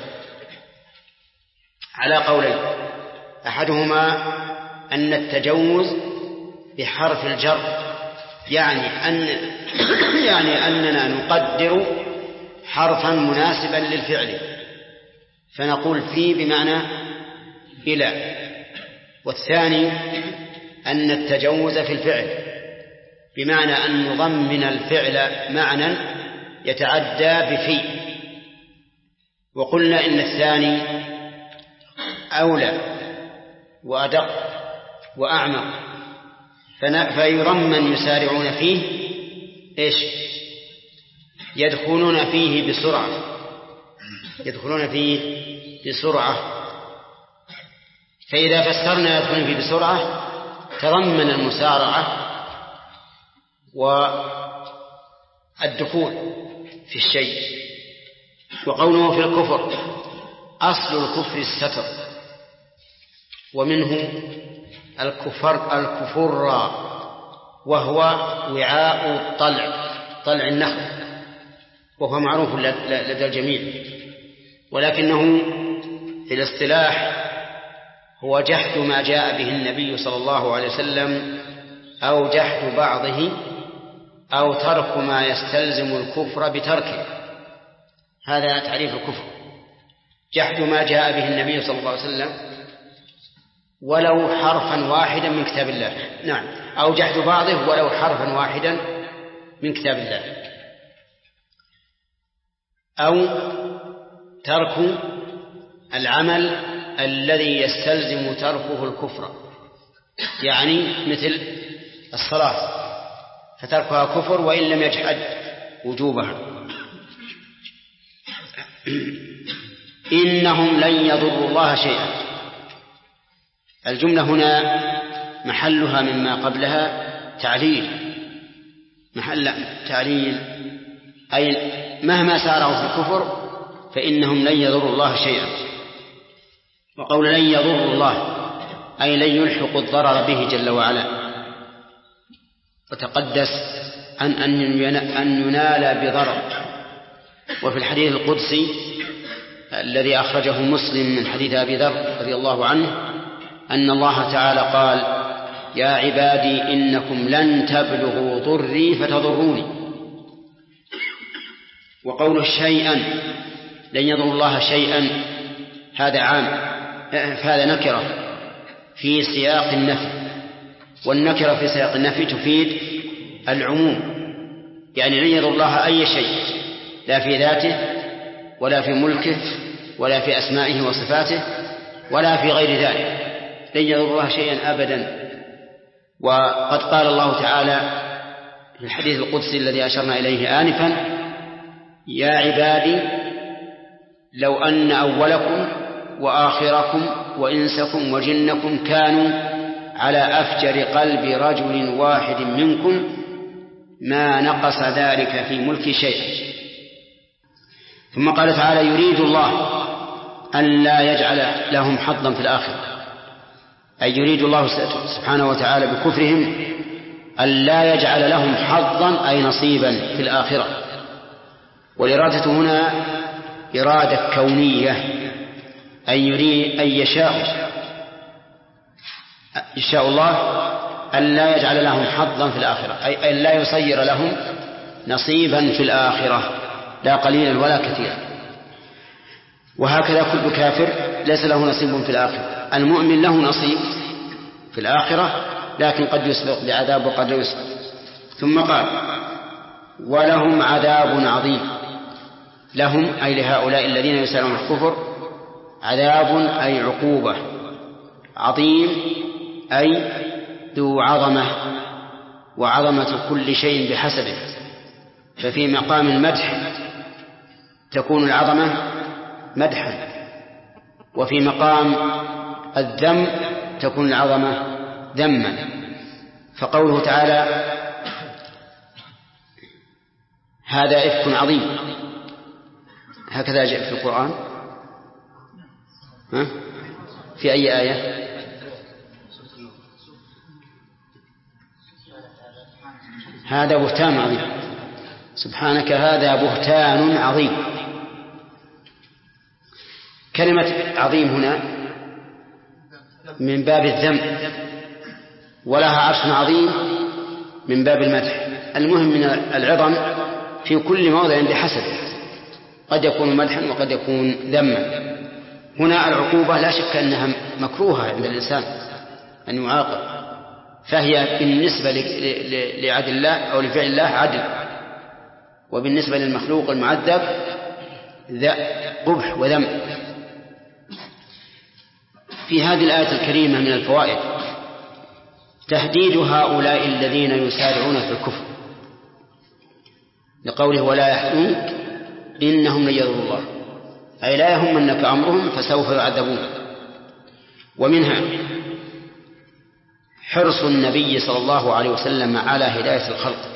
على قولين، أحدهما أن التجوز بحرف الجر يعني أن يعني أننا نقدر حرفا مناسبا للفعل فنقول في بمعنى إلى، والثاني أن التجوز في الفعل بمعنى أن نضمن الفعل معنى يتعدى بفي، وقلنا إن الثاني أولى وأدق وأعمق، فيرمى يسارعون فيه إيش؟ يدخلون فيه بسرعة يدخلون فيه بسرعة فإذا فسرنا يدخلون فيه بسرعة تضمن المسارعة والدخول في الشيء. وقوله في الكفر أصل الكفر الستر، ومنه الكفر الكفر وهو وعاء الطلع طلع النخل، وهو معروف لدى الجميع، ولكنه في الاصطلاح هو جحد ما جاء به النبي صلى الله عليه وسلم أو جحد بعضه أو ترك ما يستلزم الكفر بتركه، هذا تعريف الكفر، جحد ما جاء به النبي صلى الله عليه وسلم ولو حرفا واحدا من كتاب الله، نعم، أو جحد بعضه ولو حرفا واحدا من كتاب الله، أو ترك العمل الذي يستلزم تركه الكفر، يعني مثل الصلاة فتركها كفر وإن لم يجحد وجوبها. إنهم لن يضروا الله شيئا، الجملة هنا محلها مما قبلها تعليل، محل تعليل أي مهما سارعوا في الكفر فإنهم لن يضروا الله شيئا. وقول لن يضروا الله أي لن يلحقوا الضرر به جل وعلا، وتقدس عن أن ينال بضرر. وفي الحديث القدسي الذي أخرجه مسلم من حديث أبي ذر رضي الله عنه أن الله تعالى قال يا عبادي إنكم لن تبلغوا ضري فتضروني. وقول شيئا لن يضر الله شيئا هذا عام، هذا نكرة في سياق النفي، والنكرة في سياق النفي تفيد العموم، يعني لن يضر الله أي شيء لا في ذاته ولا في ملكه ولا في أسمائه وصفاته ولا في غير ذلك، لن يضر الله شيئا أبدا. وقد قال الله تعالى في الحديث القدسي الذي أشرنا إليه آنفا: يا عبادي لو أن أولكم وآخركم وإنسكم وجنكم كانوا على أفجر قلب رجل واحد منكم ما نقص ذلك في ملك شيئا. ثم قال تعالى: يريد الله أن لا يجعل لهم حظا في الآخرة، أي يريد الله سبحانه وتعالى بكفرهم أن لا يجعل لهم حظا أي نصيبا في الآخرة. والإرادة هنا إرادة كونية، أن يريد أن يشاء يشاء الله أن لا يجعل لهم حظا في الآخرة، أي أن لا يصير لهم نصيبا في الآخرة لا قليلا ولا كثيرا. وهكذا كل كافر ليس له نصيب في الآخرة. المؤمن له نصيب في الآخرة لكن قد يسبق بعذاب وقد لا يسبق. ثم قال: ولهم عذاب عظيم. لهم أي لهؤلاء الذين يسارعون الكفر عذاب أي عقوبة، عظيم أي ذو عظمة، وعظمة كل شيء بحسبه. ففي مقام المدح تكون العظمة مدحا، وفي مقام الذم تكون العظمة ذما. فقوله تعالى: هذا إفك عظيم، هكذا جاء في القرآن. ها؟ في أي آية؟ هذا بهتان عظيم، سبحانك هذا بهتان عظيم. كلمة عظيم هنا من باب الذم، ولها عرش عظيم من باب المدح. المهم من العظم في كل موضع بحسبه، قد يكون مدحا وقد يكون ذما. هنا العقوبة لا شك أنها مكروهة عند الإنسان أن يعاقب، فهي بالنسبة لعدل الله أو لفعل الله عدل، وبالنسبة للمخلوق المعذب قبح وذم. في هذه الآية الكريمة من الفوائد تهديد هؤلاء الذين يسارعون في الكفر، لقوله: ولا يحزنك إنهم لن يضروا الله، أي لا يهمنك أمرهم فسوف يعذبون. ومنها حرص النبي صلى الله عليه وسلم على هداية الخلق،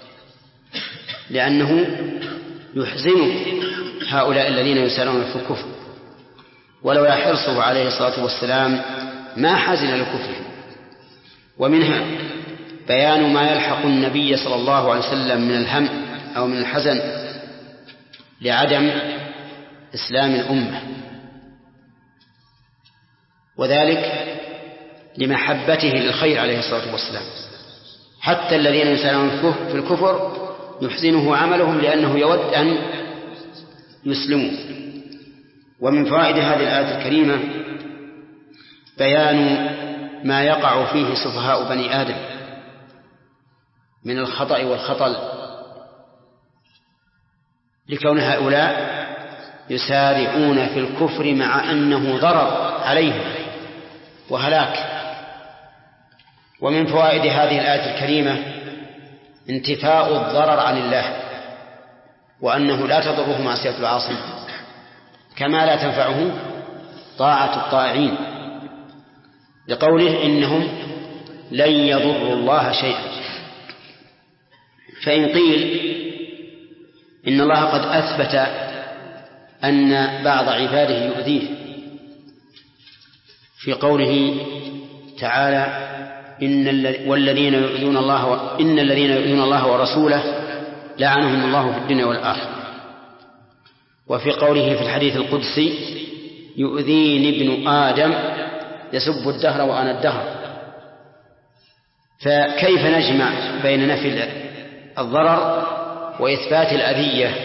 لأنه يحزن هؤلاء الذين يسارعون في الكفر، ولولا حرصه عليه الصلاة والسلام ما حزن لكفره. ومنها بيان ما يلحق النبي صلى الله عليه وسلم من الهم أو من الحزن لعدم إسلام الأمة، وذلك لمحبته للخير عليه الصلاة والسلام. حتى الذين يسارعون في الكفر يحزنه عملهم لأنه يود أن يسلموا. ومن فوائد هذه الآية الكريمة بيان ما يقع فيه سفهاء بني آدم من الخطأ والخطل، لكون هؤلاء يسارعون في الكفر مع أنه ضرر عليهم وهلاك. ومن فوائد هذه الآية الكريمة انتفاء الضرر عن الله، وأنه لا تضره معصية العاصي كما لا تنفعه طاعة الطائعين، لقوله: إنهم لن يضروا الله شيئا. فإن قيل إن الله قد أثبت أن بعض عباده يؤذيه في قوله تعالى: إن والذين يؤذون الله و... إن الذين يؤذون الله ورسوله لعنهم الله في الدنيا والآخرة. وفي قوله في الحديث القدسي: يؤذيني ابن آدم يسب الدهر وأنا الدهر. فكيف نجمع بين نفي الضرر وإثبات الأذية؟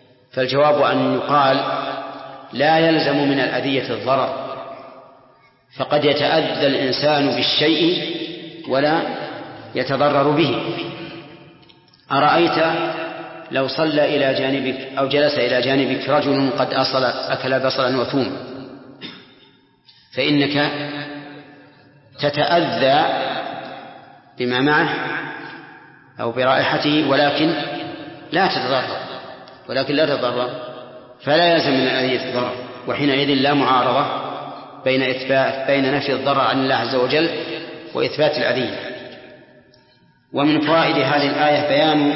فالجواب أن يقال: لا يلزم من الأذية الضرر، فقد يتأذى الإنسان بالشيء ولا يتضرر به. أرأيت لو صلى إلى جانبك أو جلس إلى جانبك رجل قد أصل أكل بصلا وثوما، فإنك تتأذى بما معه أو برائحته ولكن لا تتضرر ولكن لا تتضرر فلا يلزم من الأذية الضرر، وحينئذ لا معارضة بين إثبات بين نفي الضرر عن الله عز وجل وإثبات الأذية. ومن فوائد هذه الآية بيان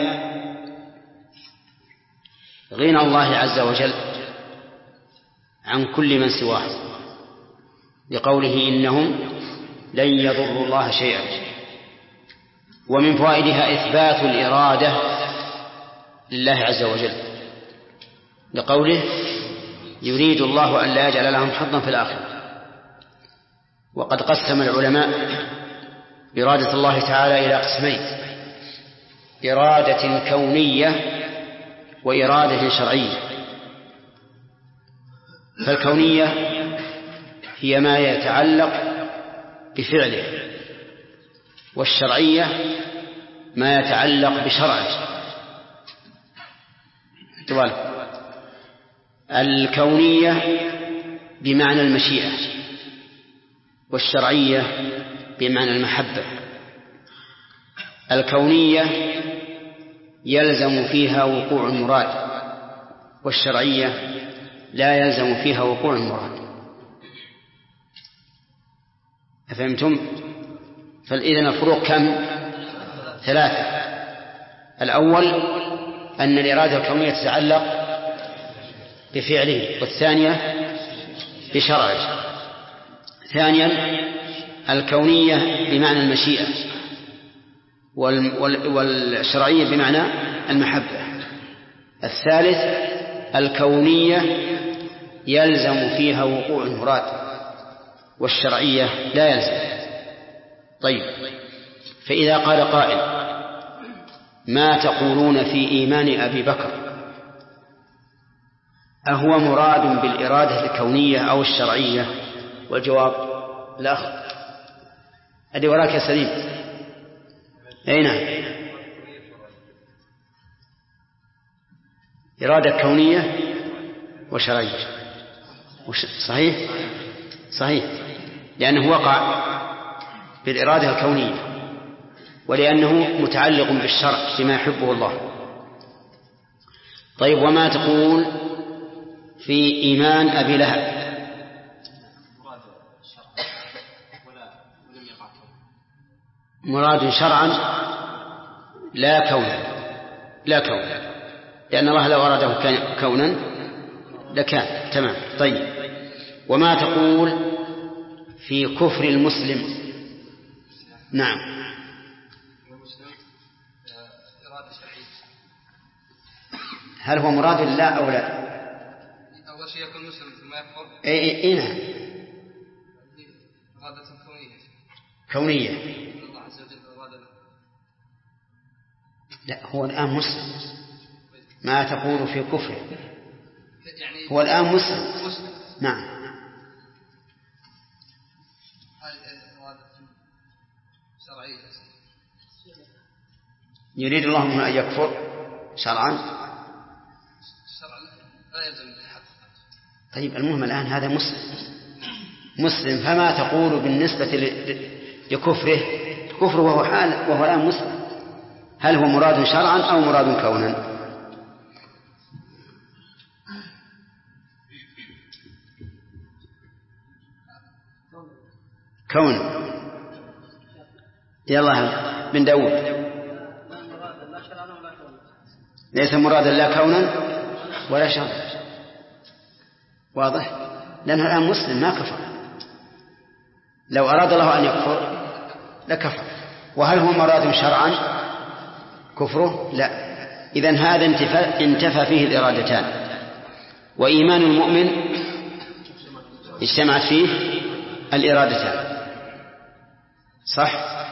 غنى الله عز وجل عن كل من سواه، لقوله إنهم لن يضروا الله شيئا. ومن فوائدها إثبات الإرادة لله عز وجل، لقوله يريد الله أن لا يجعل لهم حظا في الآخرة. وقد قسم العلماء إرادة الله تعالى إلى قسمين: إرادة كونية وإرادة شرعية. فالكونية هي ما يتعلق بفعله، والشرعية ما يتعلق بشرعه. الكونية بمعنى المشيئة، والشرعية بمعنى المحبة. الكونية يلزم فيها وقوع المراد، والشرعية لا يلزم فيها وقوع المراد. أفهمتم؟ فإذن الفروق كم؟ ثلاثة. الأول أن الإرادة الكونية تتعلق بفعله، والثانية بشرعه. ثانيا الكونية بمعنى المشيئة، والشرعية بمعنى المحبة. الثالث الكونية يلزم فيها وقوع المراد، والشرعية لا يلزم. طيب، فإذا قال قائل ما تقولون في إيمان أبي بكر؟ أهو مراد بالإرادة الكونية أو الشرعية؟ والجواب لا. أدي وراك يا سليم. أي نعم، إرادة كونية وشرعية. صحيح صحيح لأنه وقع بالإرادة الكونية، ولأنه متعلق بالشرع بما يحبه الله. طيب، وما تقول في إيمان أبي لهب؟ مراد شرعا لا كونا، لا كونا، لأن الله لو أراده كونا لكان. تمام. طيب، وما تقول في كفر المسلم؟ نعم، هل هو مراد الله أو لا؟ أول شيء يكون مسلم ثم يكفر. إيه إيه إيه نعم، إرادة كونية. كونية. الله عز وجل أراد له. لا، هو الآن مسلم. ما تقول في كفره؟ يعني هو الآن مسلم. مسلم. نعم. يريد الله منه أن يكفر شرعا. لا يلزم بالحق. طيب، المهم الآن هذا مسلم مسلم فما تقول بالنسبة لكفره؟ كفره وهو حال وهو الآن مسلم، هل هو مراد شرعا أو مراد كونا؟ كون. يلا بن داود. ليس مرادا لا كونا ولا شرعا. واضح؟ لأنه الآن مسلم ما كفر. لو أراد الله أن يكفر لكفر. وهل هو مراد شرعا كفره؟ لا. إذن هذا انتفى, انتفى فيه الإرادتان. وإيمان المؤمن اجتمعت فيه الإرادتان. صح؟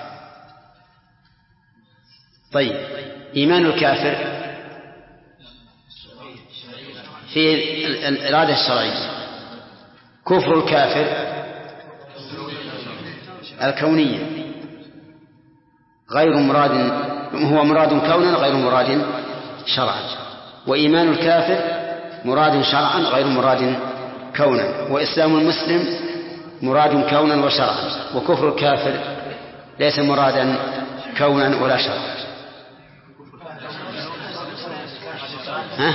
طيب، إيمان الكافر في الإرادة الشرعية، كفر الكافر الكونية غير مراد، هو مراد كونا غير مراد شرعا، وإيمان الكافر مراد شرعا غير مراد كونا، وإسلام المسلم مراد كونا وشرعا، وكفر الكافر ليس مرادا كونا ولا شرعا. ها؟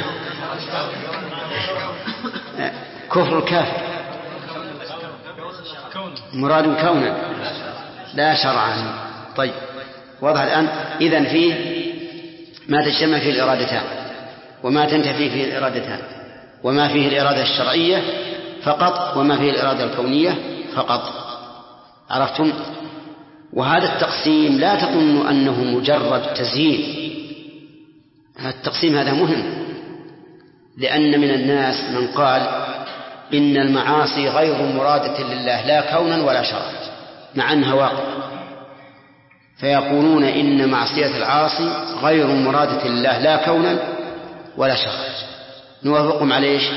كفر الكافر مراد كونا لا شرعا. طيب واضح الآن. إذن فيه ما تجتمع فيه الإرادتان وما تنتفي فيه الإرادتان، وما فيه الإرادة الشرعية فقط وما فيه الإرادة الكونية فقط. عرفتم؟ وهذا التقسيم لا تظن أنه مجرد تزيين، التقسيم هذا مهم، لأن من الناس من قال إن المعاصي غير مرادة لله لا كونا ولا شرعا مع أنها واقع، فيقولون إن معصية العاصي غير مرادة لله لا كونا ولا شرعا. نوافقهم على إيش؟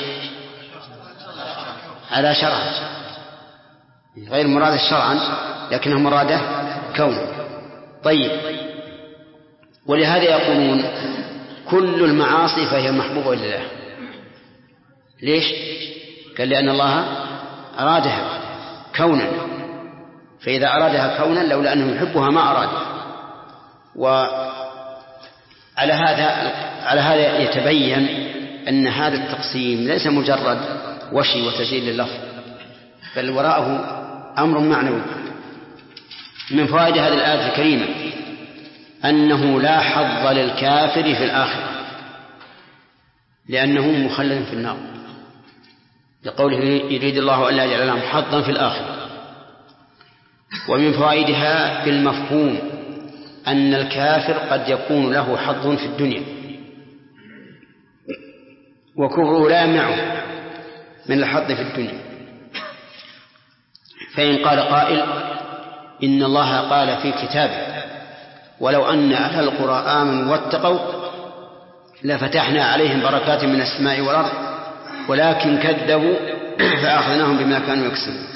على شرعا، غير مرادة شرعا لكنها مرادة كونا. طيب ولهذا يقولون كل المعاصي فهي محبوبة لله. ليش؟ قال لأن الله أرادها كونا، فإذا أرادها كونا لولا أنه يحبها ما أراد. وعلى هذا على هذا يتبين أن هذا التقسيم ليس مجرد وشي وتزيين لللفظ، بل وراءه أمر معنوي. من فوائد هذه الآية الكريمة أنه لا حظ للكافر في الآخرة لأنه مخلد في النار، لقوله يريد الله أن لا يجعل لهم حظا في الآخرة. ومن فوائدها بالمفهوم أن الكافر قد يكون له حظ في الدنيا وكفره لا يمنعه من الحظ في الدنيا. فإن قال قائل إن الله قال في كتابه ولو أن أهل القرى آمنوا واتقوا لفتحنا عليهم بركات من السماء والأرض ولكن كذبوا فأخذناهم بما كانوا يكسبون،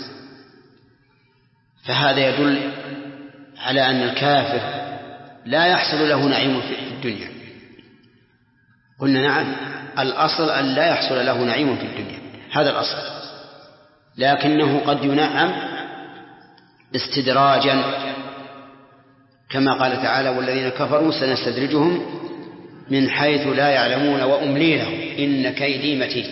فهذا يدل على أن الكافر لا يحصل له نعيم في الدنيا. قلنا نعم، الأصل أن لا يحصل له نعيم في الدنيا، هذا الأصل، لكنه قد ينعم استدراجا كما قال تعالى والذين كفروا سنستدرجهم من حيث لا يعلمون وأملي لهم إن كيدي متين.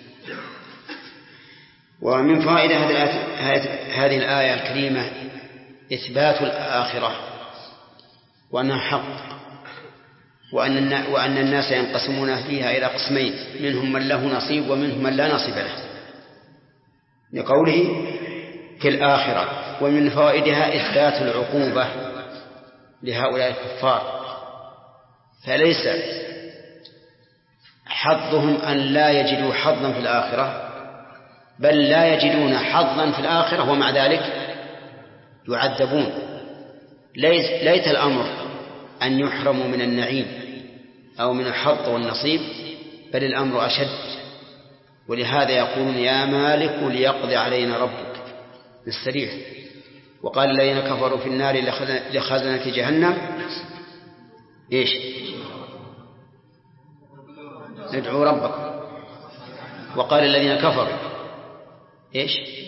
ومن فائدة هذه الآية الكريمة إثبات الآخرة وأنها حق، وأن وأن الناس ينقسمون فيها إلى قسمين، منهم من له نصيب ومنهم من لا نصيب له، لقوله في الآخرة. ومن فوائدها إثبات العقوبة لهؤلاء الكفار، فليس حظهم أن لا يجدوا حظا في الآخرة، بل لا يجدون حظا في الآخرة ومع ذلك يعذبون. ليس الأمر أن يحرموا من النعيم أو من الحظ والنصيب، بل الأمر أشد. ولهذا يقولون يا مالك ليقضي علينا ربك نستريح. وقال الذين كفروا في النار لخزنة جهنم إيش؟ ندعو ربك. وقال الذين كفروا إيش؟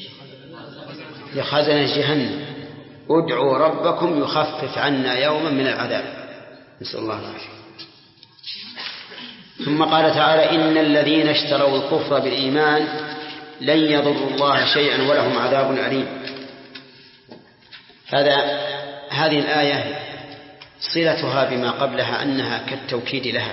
لخزنة جهنم ادعوا ربكم يخفف عنا يوما من العذاب، نسأل الله العافية. ثم قال تعالى إن الذين اشتروا الكفر بالإيمان لن يضروا الله شيئا ولهم عذاب أليم. هذا هذه الآية صلتها بما قبلها أنها كالتوكيد لها.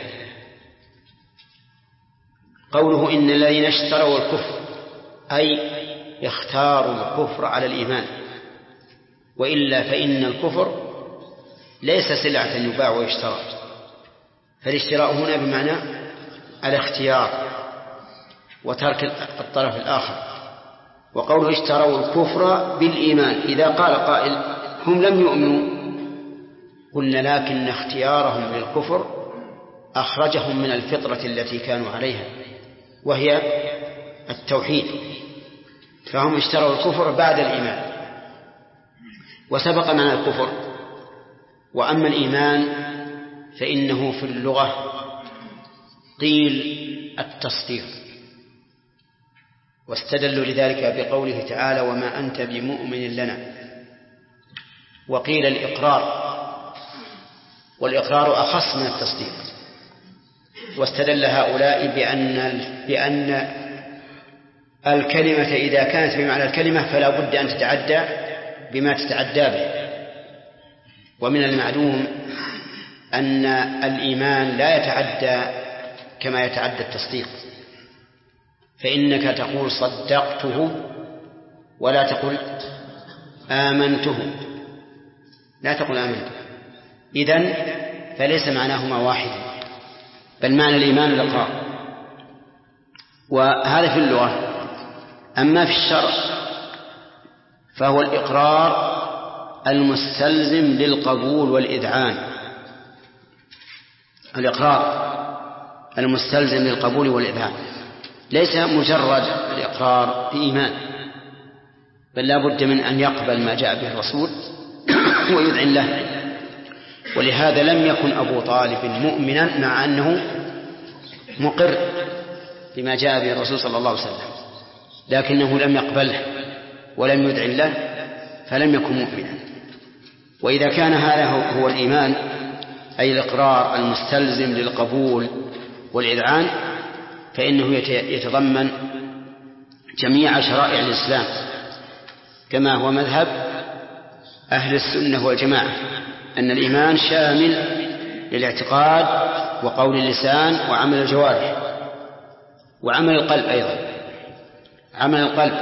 قوله إن الذين اشتروا الكفر أي يختاروا الكفر على الإيمان، وإلا فإن الكفر ليس سلعة يباع ويشترى، فالاشتراء هنا بمعنى الاختيار وترك الطرف الآخر. وقوله اشتروا الكفر بالإيمان، إذا قال قائل هم لم يؤمنوا، قلنا لكن اختيارهم للكفر أخرجهم من الفطرة التي كانوا عليها وهي التوحيد، فهم اشتروا الكفر بعد الإيمان. وسبق معنى الكفر. وأما الإيمان فإنه في اللغة قيل التصديق، واستدلوا لذلك بقوله تعالى وما أنت بمؤمن لنا، وقيل الإقرار، والإقرار أخص من التصديق. واستدل هؤلاء بأن بأن الكلمة إذا كانت بمعنى الكلمة فلا بد أن تتعدى بما تتعدى به. ومن المعلوم أن الإيمان لا يتعدى كما يتعدى التصديق، فإنك تقول صدقته ولا تقول آمنته، لا تقول آمنته، إذن فليس معناهما واحدا، بل معنى الإيمان الإقرار. وهذا في اللغة. أما في الشرع فهو الإقرار المستلزم للقبول والإذعان، الإقرار المستلزم للقبول والإذعان، ليس مجرد الإقرار بإيمان، بل لا بد من أن يقبل ما جاء به الرسول ويذعن له. ولهذا لم يكن أبو طالب مؤمنا مع أنه مقر بما جاء به الرسول صلى الله عليه وسلم، لكنه لم يقبله ولم يذعن له فلم يكن مؤمنا. وإذا كان هذا هو الإيمان، أي الإقرار المستلزم للقبول والإذعان، فإنه يتضمن جميع شرائع الإسلام كما هو مذهب أهل السنة والجماعة، أن الإيمان شامل للاعتقاد وقول اللسان وعمل الجوارح وعمل القلب أيضا، عمل القلب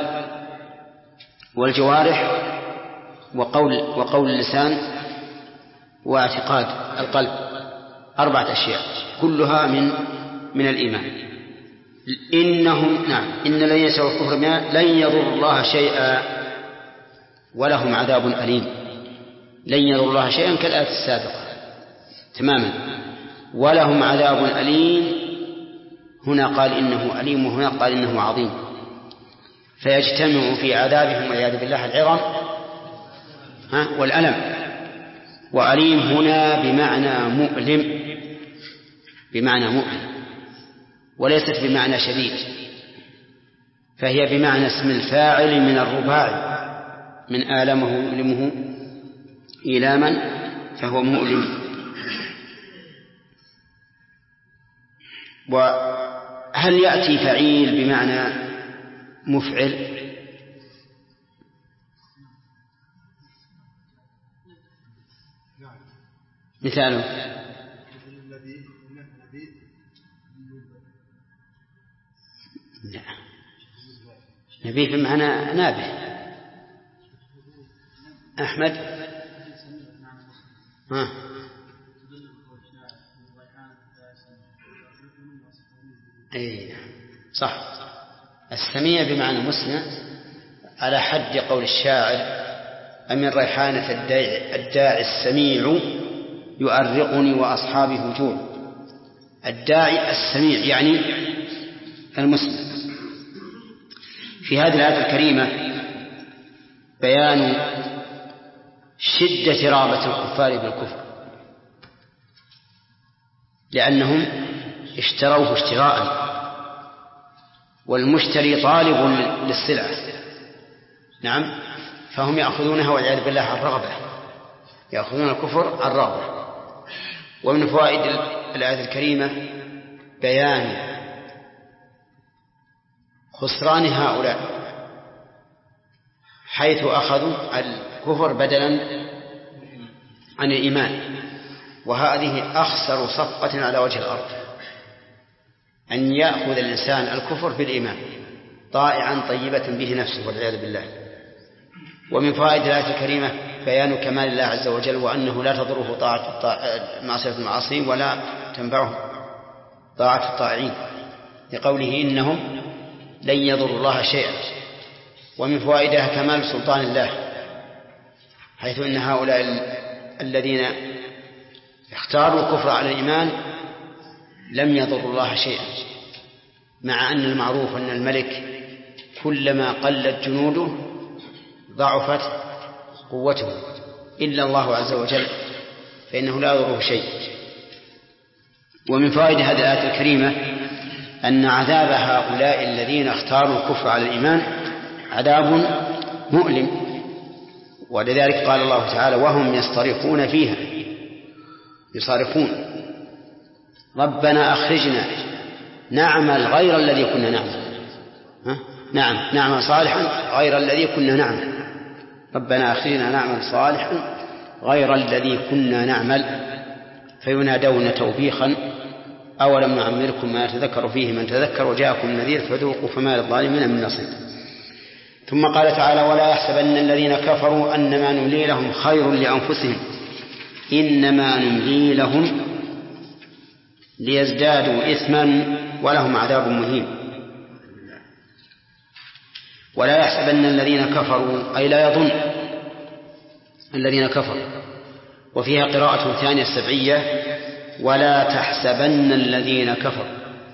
والجوارح وقول, وقول اللسان واعتقاد القلب، أربعة أشياء كلها من من الإيمان. إنهم نعم إن لن يسعوا الكفر لن يضر الله شيئا ولهم عذاب أليم. لن يضر الله شيئا كالآية السابقة تماما، ولهم عذاب أليم، هنا قال إنه أليم وهنا قال إنه عظيم، فيجتمع في عذابهم والعياذ بالله العظم والألم. وأليم هنا بمعنى مؤلم، بمعنى مؤلم، وليست بمعنى شديد، فهي بمعنى اسم الفاعل من الرباعي، من آلمه يؤلمه إيلاما فهو مؤلم. وهل يأتي فعيل بمعنى مفعل؟ مثاله لا، نبيه بمعنى نابه. أحمد ها أي صح، السميع بمعنى مسمع على حد قول الشاعر أمن ريحانة الداعي السميع يؤرقني وأصحابي هجوع. الداعي السميع يعني المسلم. في هذه الآية الكريمة بيان شدة رغبة الكفار بالكفر، لأنهم اشتروه اشتراء، والمشتري طالب للسلعة نعم، فهم يأخذونها والعياذ بالله عن رغبة، يأخذون الكفر عن رغبة. ومن فوائد الآية الكريمة بيان خسران هؤلاء حيث أخذوا الكفر بدلا عن الإيمان، وهذه أخسر صفقة على وجه الأرض، أن يأخذ الإنسان الكفر بالإيمان طائعا طيبة به نفسه والعياذ بالله. ومن فوائد الآية الكريمة بيان كمال الله عز وجل، وأنه لا تضره طاعة معصية المعاصي ولا تنفعه طاعة الطائعين، لقوله إنهم لن يضروا الله شيئا. ومن فوائدها كمال سلطان الله، حيث إن هؤلاء الذين اختاروا الكفر على الإيمان لم يضروا الله شيئا، مع أن المعروف أن الملك كلما قلت جنوده ضعفت قوته إلا الله عز وجل فإنه لا يضره شيء. ومن فوائد هذه الآية الكريمة أن عذاب هؤلاء الذين اختاروا الكفر على الإيمان عذاب مؤلم، ولذلك قال الله تعالى وهم يصطرخون فيها، يصارخون ربنا أخرجنا نعمل غير الذي كنا نعمل، ها؟ نعم نعمل صالحا غير الذي كنا نعمل، ربنا أخرجنا نعمل صالحا غير الذي كنا نعمل، فينادون توبيخا أولم نعمركم ما يتذكر فيه من تذكر وجاءكم النذير فذوقوا فما للظالمين من نصير. ثم قال تعالى ولا يحسبن الذين كفروا أنما نملي لهم خير لأنفسهم إنما نملي لهم ليزدادوا إثما ولهم عذاب مهين. ولا يحسبن الذين كفروا أي لا يظن الذين كفروا. وفيها قراءة ثانية السبعية ولا تحسبن الذين كفروا.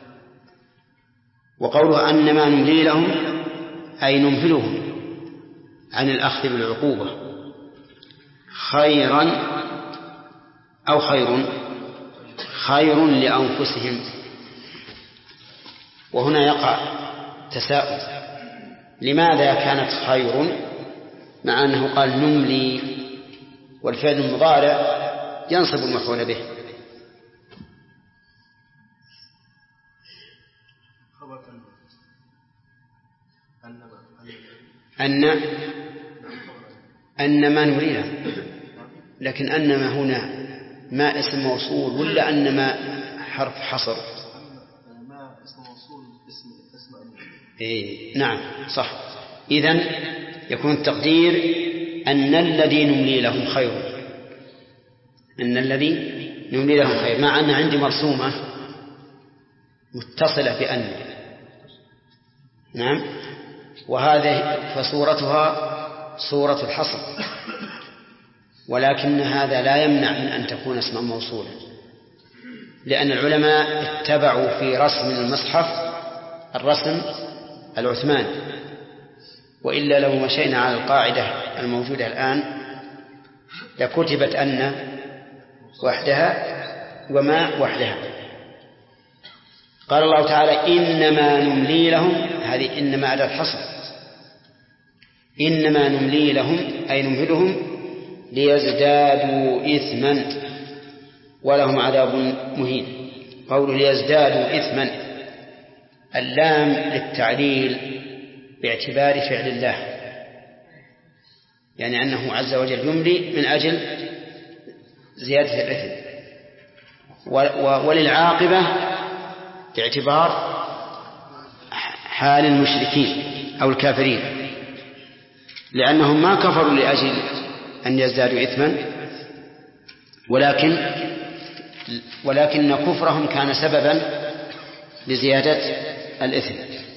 وقوله أنما نملي لهم أي نمهلهم عن الأخذ بالعقوبة خيرا أو خير خير لأنفسهم. وهنا يقع تساؤل لماذا كانت خير مع أنه قال نملي والفعل المضارع ينصب المفعول به؟ أن أن ما نريده، لكن أنما هنا ما اسم موصول ولا أنما حرف حصر؟ ما اسم موصول اسم اسم إيه نعم صح. إذن يكون التقدير أن الذي نملي لهم خير، أن الذي نملي لهم خير، مع أن عندي مرسومة متصلة بأن نعم، وهذه فصورتها صورة الحصر، ولكن هذا لا يمنع من أن تكون اسما موصولا، لأن العلماء اتبعوا في رسم المصحف الرسم العثماني، وإلا لو مشينا على القاعدة الموجودة الآن لكتبت أن وحدها وما وحدها. قال الله تعالى إنما نملي لهم، هذه إنما أداة حصر، إنما نملي لهم أي نمهلهم ليزدادوا إثما ولهم عذاب مهين. قوله ليزدادوا إثما اللام للتعليل باعتبار فعل الله، يعني أنه عز وجل يملي من أجل زيادة الإثم، وللعاقبة باعتبار حال المشركين أو الكافرين، لأنهم ما كفروا لأجل أن يزدادوا إثما، ولكن ولكن كفرهم كان سببا لزيادة الإثم.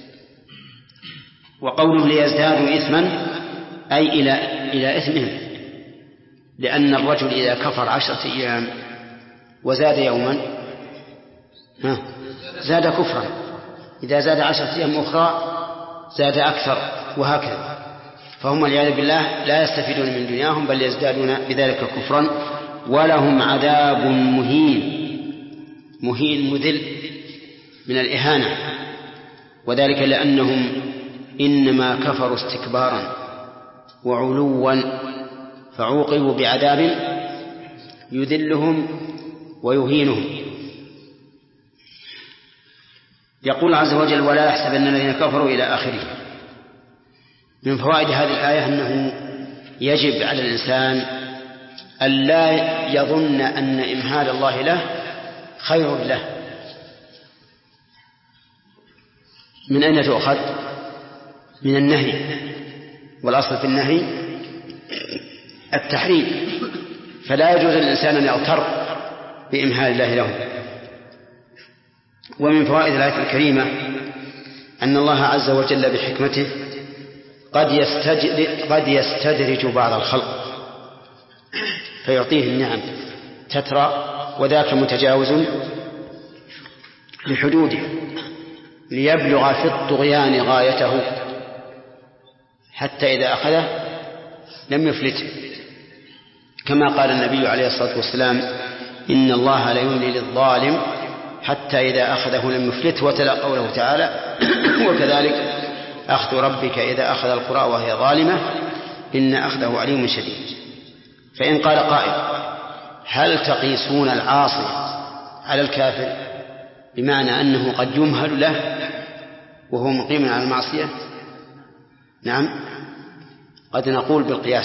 وقوله ليزدادوا إثما أي إلى إلى إثمهم، لأن الرجل إذا كفر عشرة أيام وزاد يوما ها زاد كفرا، إذا زاد عشرة أيام أخرى زاد أكثر، وهكذا. فهم والعياذ بالله لا يستفيدون من دنياهم بل يزدادون بذلك كفرا، ولهم عذاب مهين، مهين مذل من الإهانة، وذلك لأنهم إنما كفروا استكبارا وعلوا فعوقبوا بعذاب يذلهم ويهينهم. يقول عز وجل ولا يحسبن الذين كفروا إلى آخره. من فوائد هذه الآية أنه يجب على الإنسان ألا يظن أن إمهال الله له خير له. من أين تؤخذ؟ من النهي، والأصل في النهي التحريم، فلا يجوز للإنسان أن يغتر بإمهال الله له. ومن فوائد الآية الكريمة أن الله عز وجل بحكمته قد يستدرج, قد يستدرج بعض الخلق فيعطيه النعم تترى، وذاك متجاوز لحدوده ليبلغ في الطغيان غايته، حتى إذا أخذه لم يفلته. كما قال النبي عليه الصلاة والسلام إن الله لا يملي للظالم حتى إذا أخذه لم يفلته، وتلا قوله تعالى وكذلك أخذ ربك إذا أخذ القرى وهي ظالمة إن أخذه عليم شديد. فإن قال قائل هل تقيسون العاصي على الكافر بمعنى أنه قد يمهل له وهو مقيم على المعصية؟ نعم، قد نقول بالقياس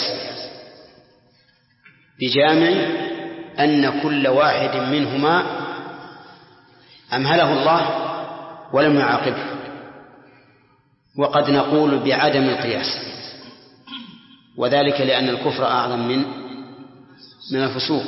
بجامع أن كل واحد منهما أمهله الله ولم يعاقبه، وقد نقول بعدم القياس، وذلك لأن الكفر أعظم من من الفسوق.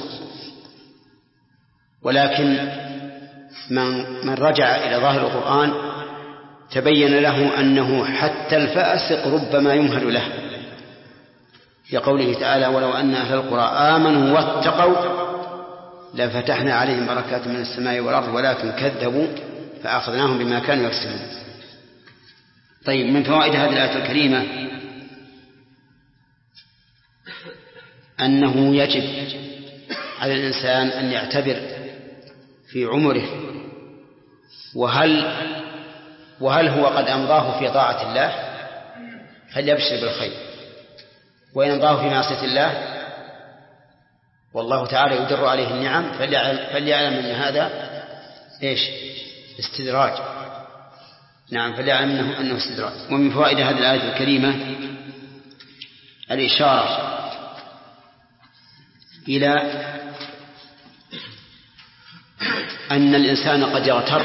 ولكن من, من رجع إلى ظاهر القرآن تبين له أنه حتى الفاسق ربما يمهل له، لقوله تعالى ولو أن أهل القرى آمنوا واتقوا لفتحنا عليهم بركات من السماء والأرض ولكن كذبوا فأخذناهم بما كانوا يكسبون. طيب، من فوائد هذه الآية الكريمة أنه يجب على الإنسان أن يعتبر في عمره وهل وهل هو قد أمضاه في طاعة الله فليبشر بالخير، وإن أمضاه في معصية الله والله تعالى يدر عليه النعم فليعلم أن هذا إيش؟ استدراج. نعم، فليعلم أنه, أنه استدراج. ومن فوائد هذه الآية الكريمة الإشارة إلى أن الإنسان قد يغتر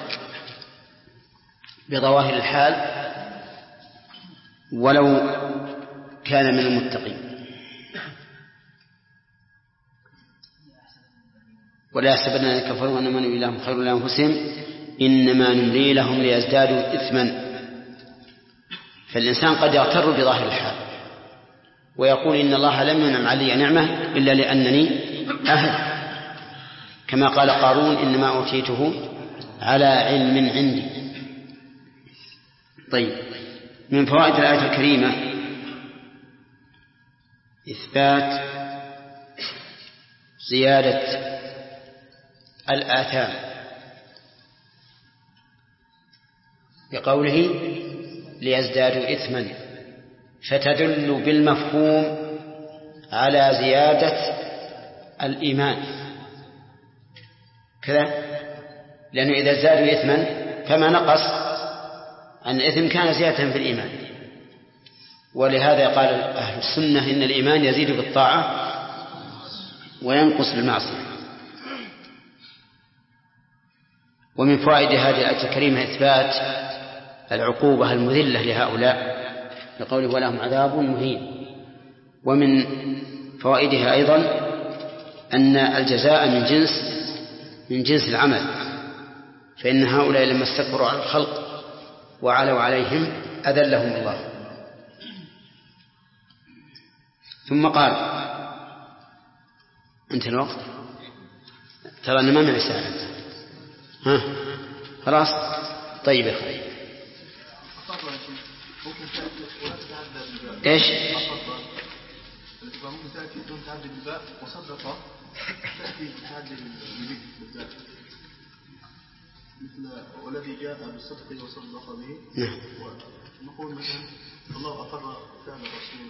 بظواهر الحال ولو كان من المتقين، ولا يحسبن الذين كفروا أنما نملي لهم خير لأنفسهم إنما نملي لهم ليزدادوا إثما. فالإنسان قد يغتر بظاهر الحال ويقول إن الله لم ينعم علي نعمة إلا لأنني أهل، كما قال قارون إنما أوتيته على علم عندي. طيب، من فوائد الآية الكريمة إثبات زيادة الآثام بقوله ليزدادوا إثما، فتدل بالمفهوم على زيادة الإيمان كذا، لأنه إذا زادوا إثما فما نقص عن الإثم كان زيادة في الإيمان. ولهذا قال أهل السنة إن الإيمان يزيد بالطاعة وينقص بالمعصية. ومن فوائد هذه الآية الكريمة إثبات العقوبة المذلة لهؤلاء لقوله ولهم عذاب مهين. ومن فوائدها أيضا أن الجزاء من جنس من جنس العمل، فإن هؤلاء لما استكبروا على الخلق وعلوا عليهم أذلهم الله. ثم قال أنت الوقت ترى أن ما معي ساعة، ها خلاص طيب يا أخي. إيش؟ ممكن تأتي بدون تعدي الباء وصدق تأتي بتعدي الباء بالذات مثل والذي جاء بالصدق وصدق به. نعم. ونقول مثلا الله أقر فعل الرسول.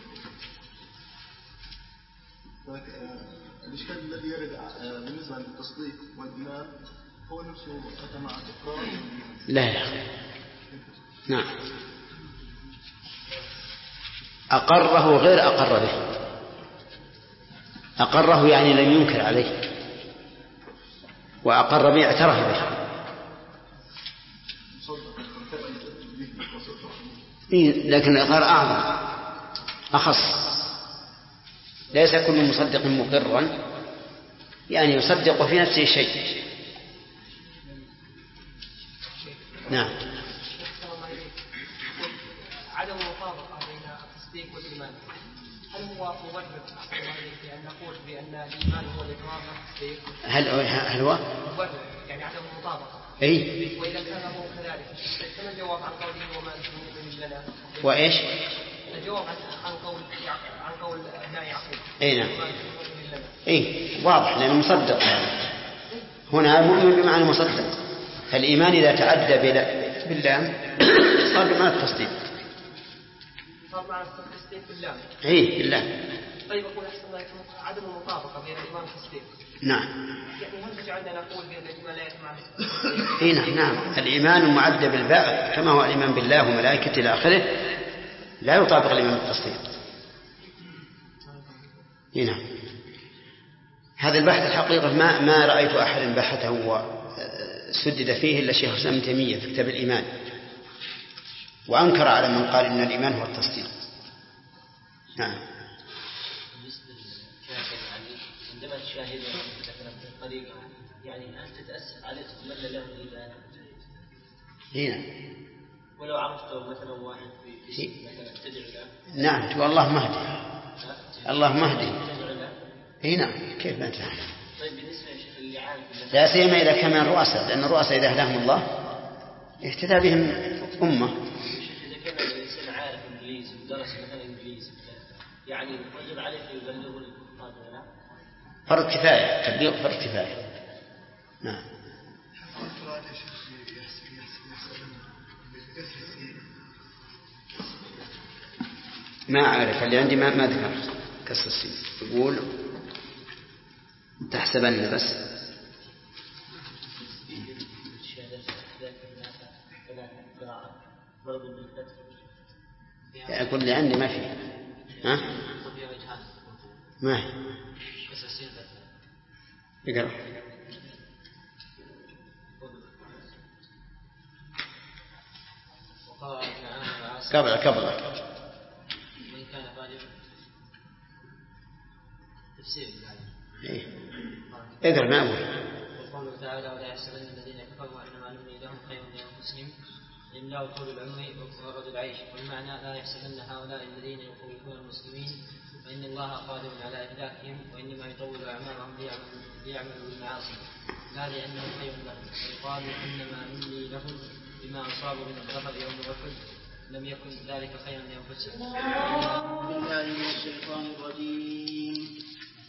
الإشكال الذي يرد بالنسبة للتصديق والإيمان هو نفسه أتى مع الإقرار. لا يا أخي. نعم، أقره غير أقر به. أقره يعني لم ينكر عليه، وأقر به اعترف به. لكن الإقرار أعظم أخص. ليس كل مصدق مقرا، يعني يصدق في نفسه شيء. نعم. عدم المطابقة بين التصديق والإيمان هل هو مبرر بأن نقول بأن الإيمان هو الإقرار والتصديق؟ هل هل هو مبرر يعني عدم المطابقة؟ أي. وإذا كان هو كذلك فما الجواب عن قوله وما أنتم مؤمنين لنا؟ وإيش؟ الجواب عن قول عن قول ابن يعقوب. أي نعم. إيه واضح لأنه مصدق. هنا مؤمن بمعنى مصدق، فالإيمان إذا تعدى باللام صار بمعنى التصديق. صار معنى التصديق باللام. إيه بالله. طيب أقول أحسن الله عدم المطابقة بين الإيمان والتصديق. نعم. يعني هل تجعلنا نقول بأن الإيمان لا يتم مع التصديق؟ إيه نعم نعم. الإيمان المعدى بالباء كما هو الإيمان بالله وملائكته إلى آخره لا يطابق الإيمان بالتصديق. إيه نعم. هذا البحث الحقيقة ما ما رأيت أحد بحثه وسدد فيه إلا شيخ الإسلام ابن تيمية في كتاب الإيمان، وأنكر على من قال إن الإيمان هو التصديق. نعم. عندما تشاهد مثلا في الطريق يعني أن تتأسف عليه تتمنى له الإيمان. هنا. ولو عرفته مثلا واحد في مثلا تدعو له. نعم تقول الله مهدي. الله مهدي. هنا كيف ما تعرف؟ طيب بالنسبة لشيخ اللعان لا سيما إذا كان من الرؤساء، لأن الرؤساء إذا هداهم الله اهتدى بهم أمة. إذا كان الإنسان عارف إنجليزي ودرس مثلا إنجليزي يعني يجب عليه يبلغه الكفار ولا؟ فرض كفاية، تبليغ فرض كفاية. نعم. ما أعرف اللي عندي ما ما ذكر كسر السين. يقول تحسبن بس. يعني أقول لي عندي ما في. ها؟ ما هي؟ اقرأ. قبل قبل. من كان غالبا تفسير إيه. اقرأ ما أقول. وقوله تعالى ولا يحسبن الذين كفروا إنما نملي لهم خير لأنفسهم إملاء طول العمر وقرة العيش. والمعنى لا يحسبن هؤلاء الذين يخوفون المسلمين فإن الله قادر على إهلاكهم وإنما يطول أعمارهم ليعملوا بالمعاصي لا لأنهم خير لهم. ويقال إنما نملي لهم بما أصابوا من الظفر يوم أحد لم يكن ذلك خيرا لأنفسهم. بالله من الشيطان الرجيم.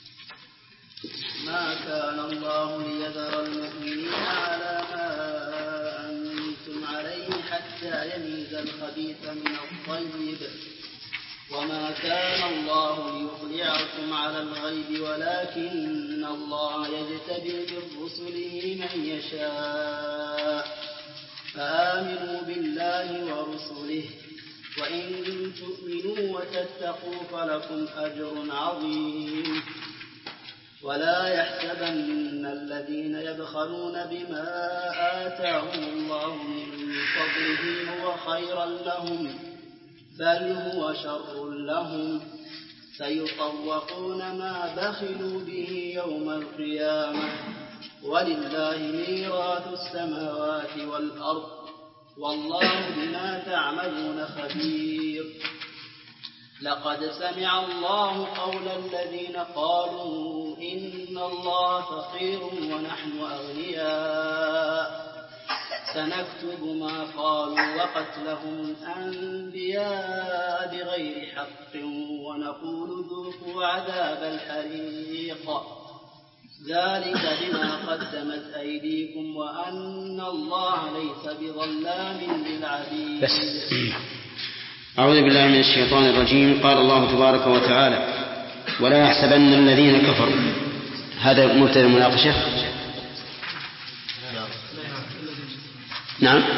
ما كان الله ليذر المؤمنين على ما أنتم عليه حتى يميز الخبيث من الطيب وما كان الله ليطلعكم على الغيب ولكن الله يجتبي من رسله من يشاء فآمنوا بالله ورسله وإن تؤمنوا وتتقوا فلكم أجر عظيم. ولا يحسبن الذين يبخلون بما آتاهم الله من فضله هو خيرا لهم بل هو شر لهم سيطوقون ما بخلوا به يوم القيامة ولله ميراث السماوات والأرض والله بما تعملون خبير. لقد سمع الله قول الذين قالوا إن الله فقير ونحن أغنياء سنكتب ما قالوا وقتلهم الأنبياء بغير حق ونقول ذوقوا عذاب الحريق ذلك بما قدمت أيديكم وأن الله ليس بظلام للعبيد. بس. أعوذ بالله من الشيطان الرجيم. قال الله تبارك وتعالى ولا يحسبن الذين كفروا. هذا مبتدأ المناقشة. نعم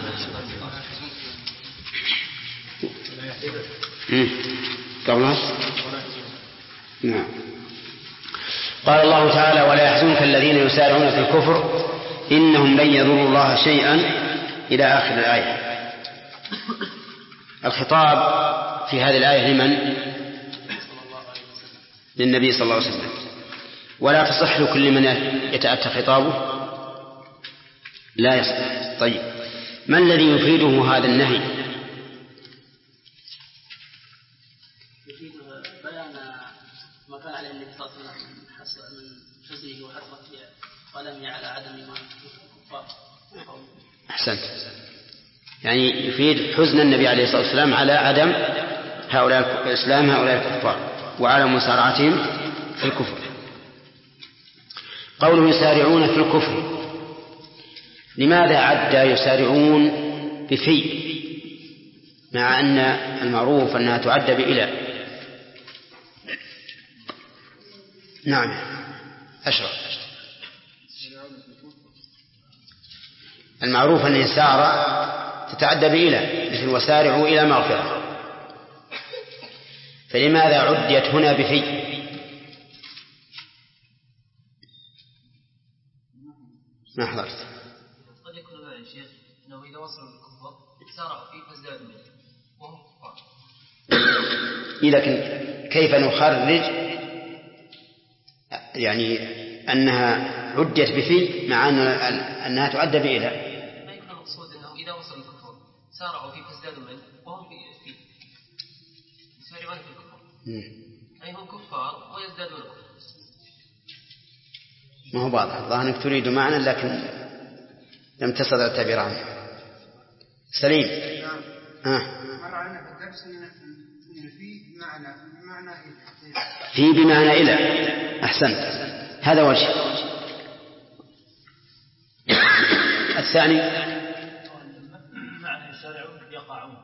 قبلها نعم. قال الله تعالى ولا يحزنك الذين يسارعون في الكفر إنهم لن يضروا الله شيئا إلى آخر الآية. الخطاب في هذه الآية لمن؟ للنبي صلى الله عليه وسلم. ولا تصح لكل من يتأتى خطابه لا يصح. طيب ما الذي يفيده هذا النهي؟ يفيد بيان ما كان عليه النبي صلى الله عليه وسلم من حزنه وحسرته ولم على عدم ما الكفار. أحسنت. يعني يفيد حزن النبي عليه الصلاة والسلام على عدم هؤلاء الإسلام هؤلاء الكفار وعلى مسارعتهم في الكفر. قوله يسارعون في الكفر، لماذا عد يسارعون بفي مع أن المعروف أنها تعد بإلى؟ نعم أشرف. المعروف أن يسار تتعدى بإلى، مثل وسارعوا إلى مغفرة، فلماذا عدت هنا بفي؟ ما حضرت. قد يكون معي شيخ أنه إذا وصلوا للكفر سارعوا فيه فازدادوا منه وهم كفار. لكن كيف نخرج يعني أنها عدت بفي مع أن أنها تعد بإلى؟ ما يكون المقصود أنه إذا وصلوا للكفر سارعوا فيه فازدادوا منه وهم فيه يسارعون في الكفر، أي هم كفار ويزدادون كفر. ما هو واضح، الله أنك تريد معنى لكن لم تستطع التعبير عنه. سليم. نعم. مر علينا في الدرس ان في بمعنى بمعنى في بمعنى إلى. أحسنت، هذا وجه. الثاني معنى يسارعون يقعون.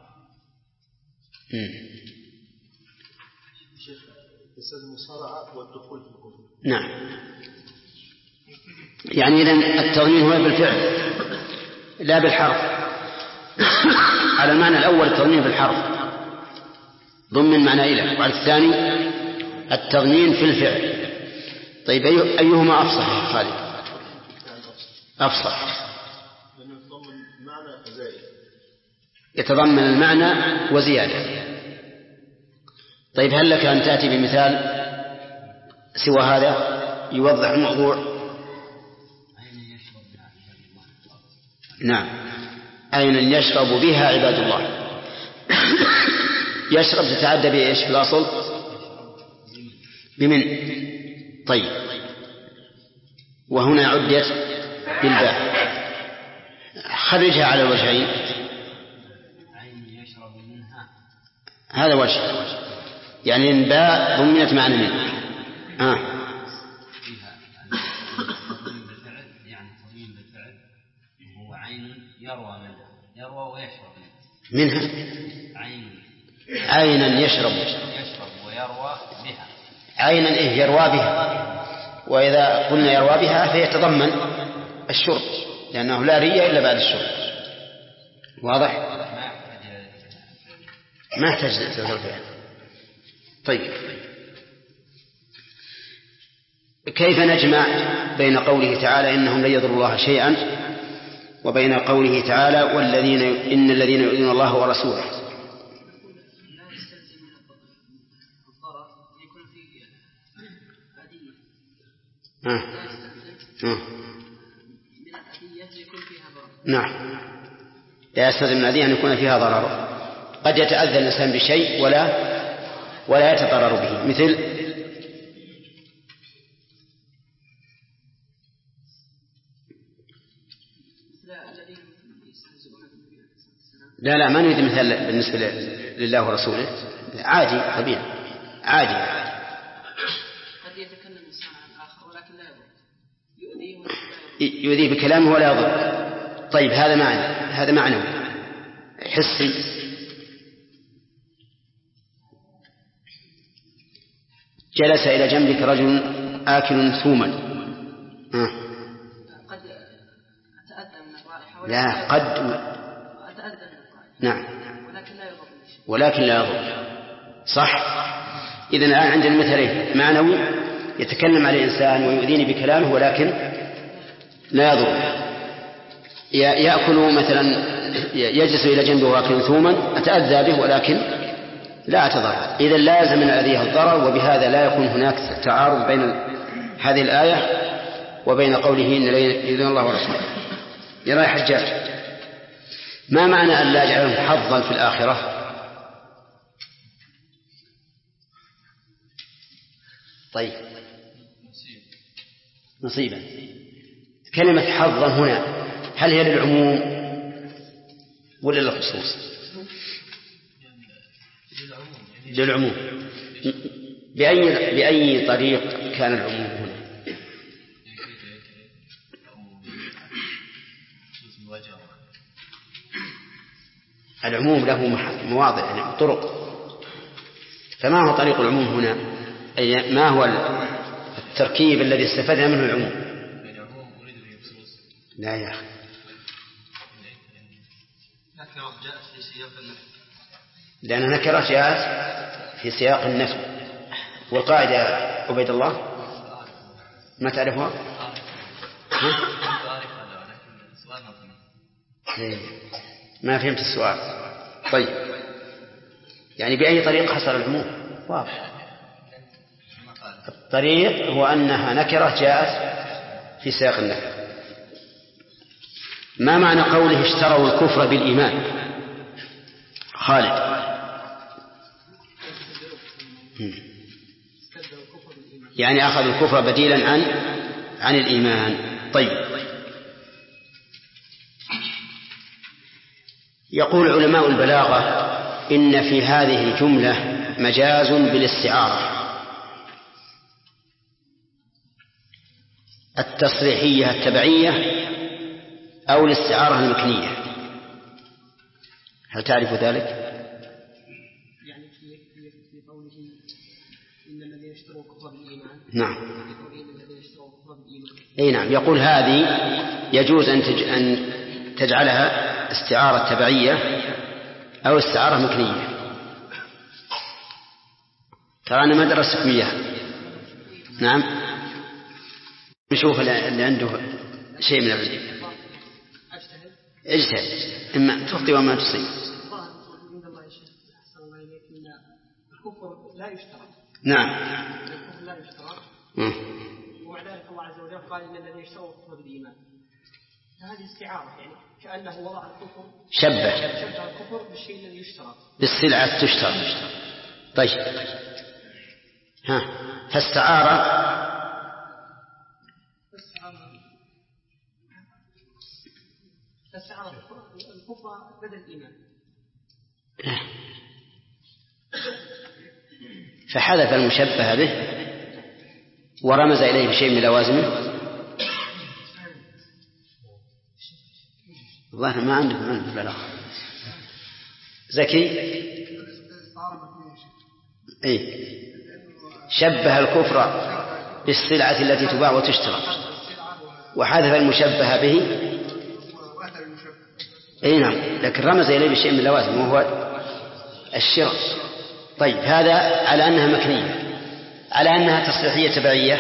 شيخ يسأل المصارعة والدخول في الكفر. نعم، يعني إذن التضمين هو بالفعل لا بالحرف. على المعنى الأول التضمين بالحرف ضمن معنى إلى، وعلى الثاني التضمين في الفعل. طيب أيهما أفصح يا خالد؟ أفصح. يتضمن المعنى وزيادة. طيب هل لك أن تأتي بمثال سوى هذا يوضح الموضوع؟ نعم، أين يشرب بها عباد الله. يشرب تتعدى بإيش في الأصل؟ بمن. طيب وهنا عدت بالباء، خرجها على الوجهين. هذا وجه، يعني الباء ضمنت معنى من آه. يعني تضمين بالفعل هو عين يروى منها، يروى ويشرب منها. عين عينا يشرب يشرب ويروى بها. عينا إيه يروى بها، وإذا قلنا يروى بها فيتضمن الشرب لأنه لا رية إلا بعد الشرب. واضح؟ ما يحتاج للفعل. طيب كيف نجمع بين قوله تعالى إنهم لن يضروا الله شيئا وبين قوله تعالى والذين إن الذين يؤذون الله ورسوله؟ آه. آه. نعم، لا يستلزم من الأذية أن يكون فيها ضرر. قد يتأذى الإنسان بشيء ولا ولا يتضرر به، مثل لا لا ما نريد مثال بالنسبة لله ورسوله، عادي طبيعي عادي. قد يتكلم الإنسان عن الآخر ولكن لا يضر، يؤذيه بكلامه ولا يضر. طيب هذا معنى، هذا معنوي حسي. جلس إلى جنبك رجل آكل ثوما. آه. قد أتأذى من الرائحة لا قد أتأذى من الرائحة. نعم ولكن لا يضر ولكن لا يضر. صح. إذن الآن عندنا مثلين، معنوي يتكلم على الإنسان ويؤذيني بكلامه ولكن لا يضر. يأكل مثلا يجلس إلى جنبه وآكل ثوما أتأذى به ولكن لا أتضرر. إذا لازم من أذيه الضرر، وبهذا لا يكون هناك تعارض بين هذه الآية وبين قوله إن يؤذون الله ورسوله. يرى حجاج ما معنى أن لا يجعلهم حظا في الآخرة؟ طيب نصيبا. كلمة حظا هنا هل هي للعموم ولا للخصوص؟ للعموم. بأي بأي طريق كان العموم هنا؟ العموم له مواضع يعني طرق، فما هو طريق العموم هنا؟ أي ما هو التركيب الذي استفدنا منه العموم؟ لا يا أخي، نكرة جاءت في سياق النفي، لأن نكرة جاءت في سياق النفي. والقاعدة عبيد الله ما تعرفها؟ ما فهمت السؤال. طيب يعني بأي طريق حصل العموم؟ واضح. الطريق هو أنها نكرة جاءت في سياق النفي. ما معنى قوله اشتروا الكفر بالإيمان؟ خالد. يعني أخذوا الكفر بديلا عن عن الإيمان. طيب، يقول علماء البلاغة إن في هذه الجملة مجاز بالاستعارة التصريحية التبعية أو الاستعارة المكنية. هل تعرف ذلك؟ يعني في في قوله إن الذين اشتروا الكفر بالإيمان. نعم. إن الذين اشتروا الكفر بالإيمان. أي نعم. يقول هذه يجوز أن تج... أن تجعلها استعارة تبعية أو استعارة مكنية. ترى أنا ما درست إياها. نعم. نشوف اللي عنده شيء من العلم. اجتهد، إما تخطئ وما تصيب. الكفر لا يشترط. نعم. الكفر لا يشترط. ومع ذلك الله عز وجل قال إن الذين اشتروا الكفر بالإيمان. هذه استعارة يعني كأنه وضع الكفر شبه شبه الكفر بالشيء الذي يشترط بالسلعة تشترى. طيب ها فاستعارة فاستعارة الكفر بدل الإيمان. فحذف المشبه به ورمز إليه بشيء من لوازمه. والله ما عندك من البلاغة زكي. أي شبه الكفر بالسلعة التي تباع وتشترى وحذف المشبه به. أي نعم، لكن رمز إليه بشيء من اللوازم وهو الشراء. طيب هذا على أنها مكنية. على أنها تصريحية تبعية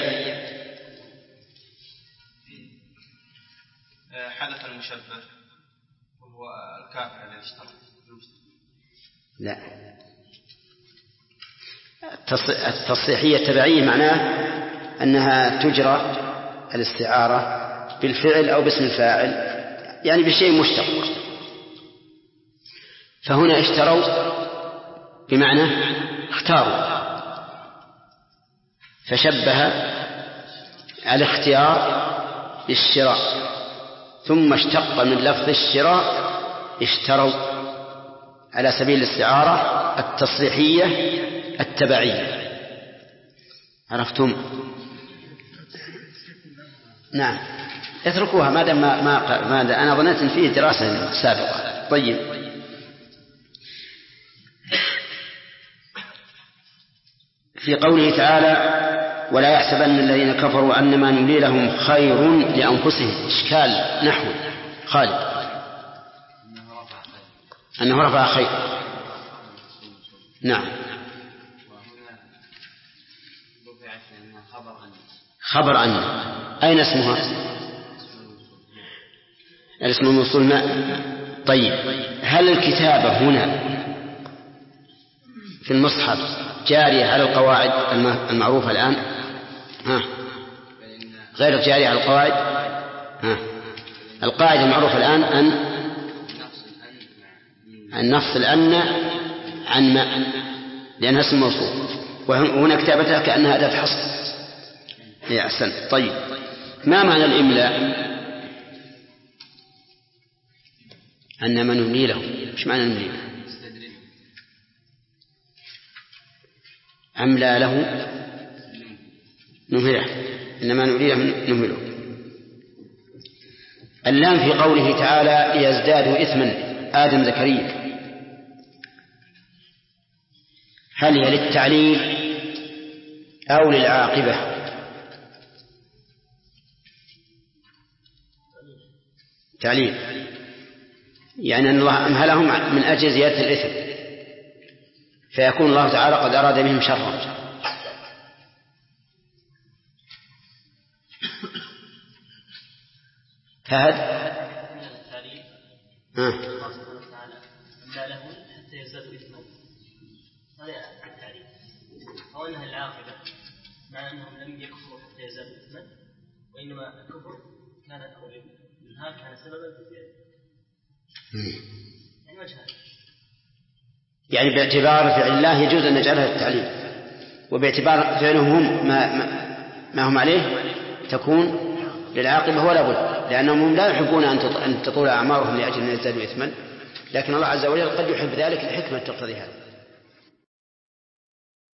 حذف المشبه وهو الكافر الذي اشترى. لا، التصريحية التبعية معناه أنها تجرى الاستعارة بالفعل أو باسم الفاعل، يعني بشيء مشتق. فهنا اشتروا بمعنى اختاروا، فشبه الاختيار بالشراء، ثم اشتق من لفظ الشراء اشتروا على سبيل الاستعارة التصريحية التبعية. عرفتم؟ نعم، اتركوها ما دام ما, ما, ما أنا ظننت أن فيه دراسة سابقة. طيب في قوله تعالى ولا يحسبن الذين كفروا أنما نملي لهم خير لأنفسهم. إشكال نحو خالد أنه رفع خير. نعم، خبر عنه. أين اسمها؟ الاسم الموصول ما. طيب هل الكتابة هنا في المصحف جارية على القواعد المعروفة الآن؟ ها. غير جارية على القواعد. ها. القاعدة المعروفة الآن أن أن نفصل أن عن ما لأنها اسم موصول، وهنا كتابتها كأنها أداة حصر. يا أحسن. طيب ما معنى الإملاء؟ أنما نملي له. إيش معنى نملي له؟ أملى له نمهله. إنما نملي له نمهله. اللام في قوله تعالى ليزدادوا إثما آدم زكريا هل هي للتعليل أو للعاقبة؟ تعليل، يعني أن الله أمهلهم من أجل زيادة الإثم، فيكون الله تعالى قد أراد بهم شرا. فهد من التعليل آه. الله سبحانه وتعالى أملا لهم حتى يزدادوا إثما، هذا التعليل. أو أنها العاقبة، مع أنهم لم يكفروا حتى يزدادوا إثما، وإنما الكفر كان أو الإنهاك كان سببا في ذلك. يعني وجهان، يعني باعتبار فعل الله يجوز أن نجعلها التعليل، وباعتبار فعلهم هم ما, ما, ما هم عليه تكون للعاقبة ولا بد، لأنهم لا يحبون أن تطول أعمارهم لأجل أن يزدادوا إثما، لكن الله عز وجل قد يحب ذلك لحكمة تقتضي هذا.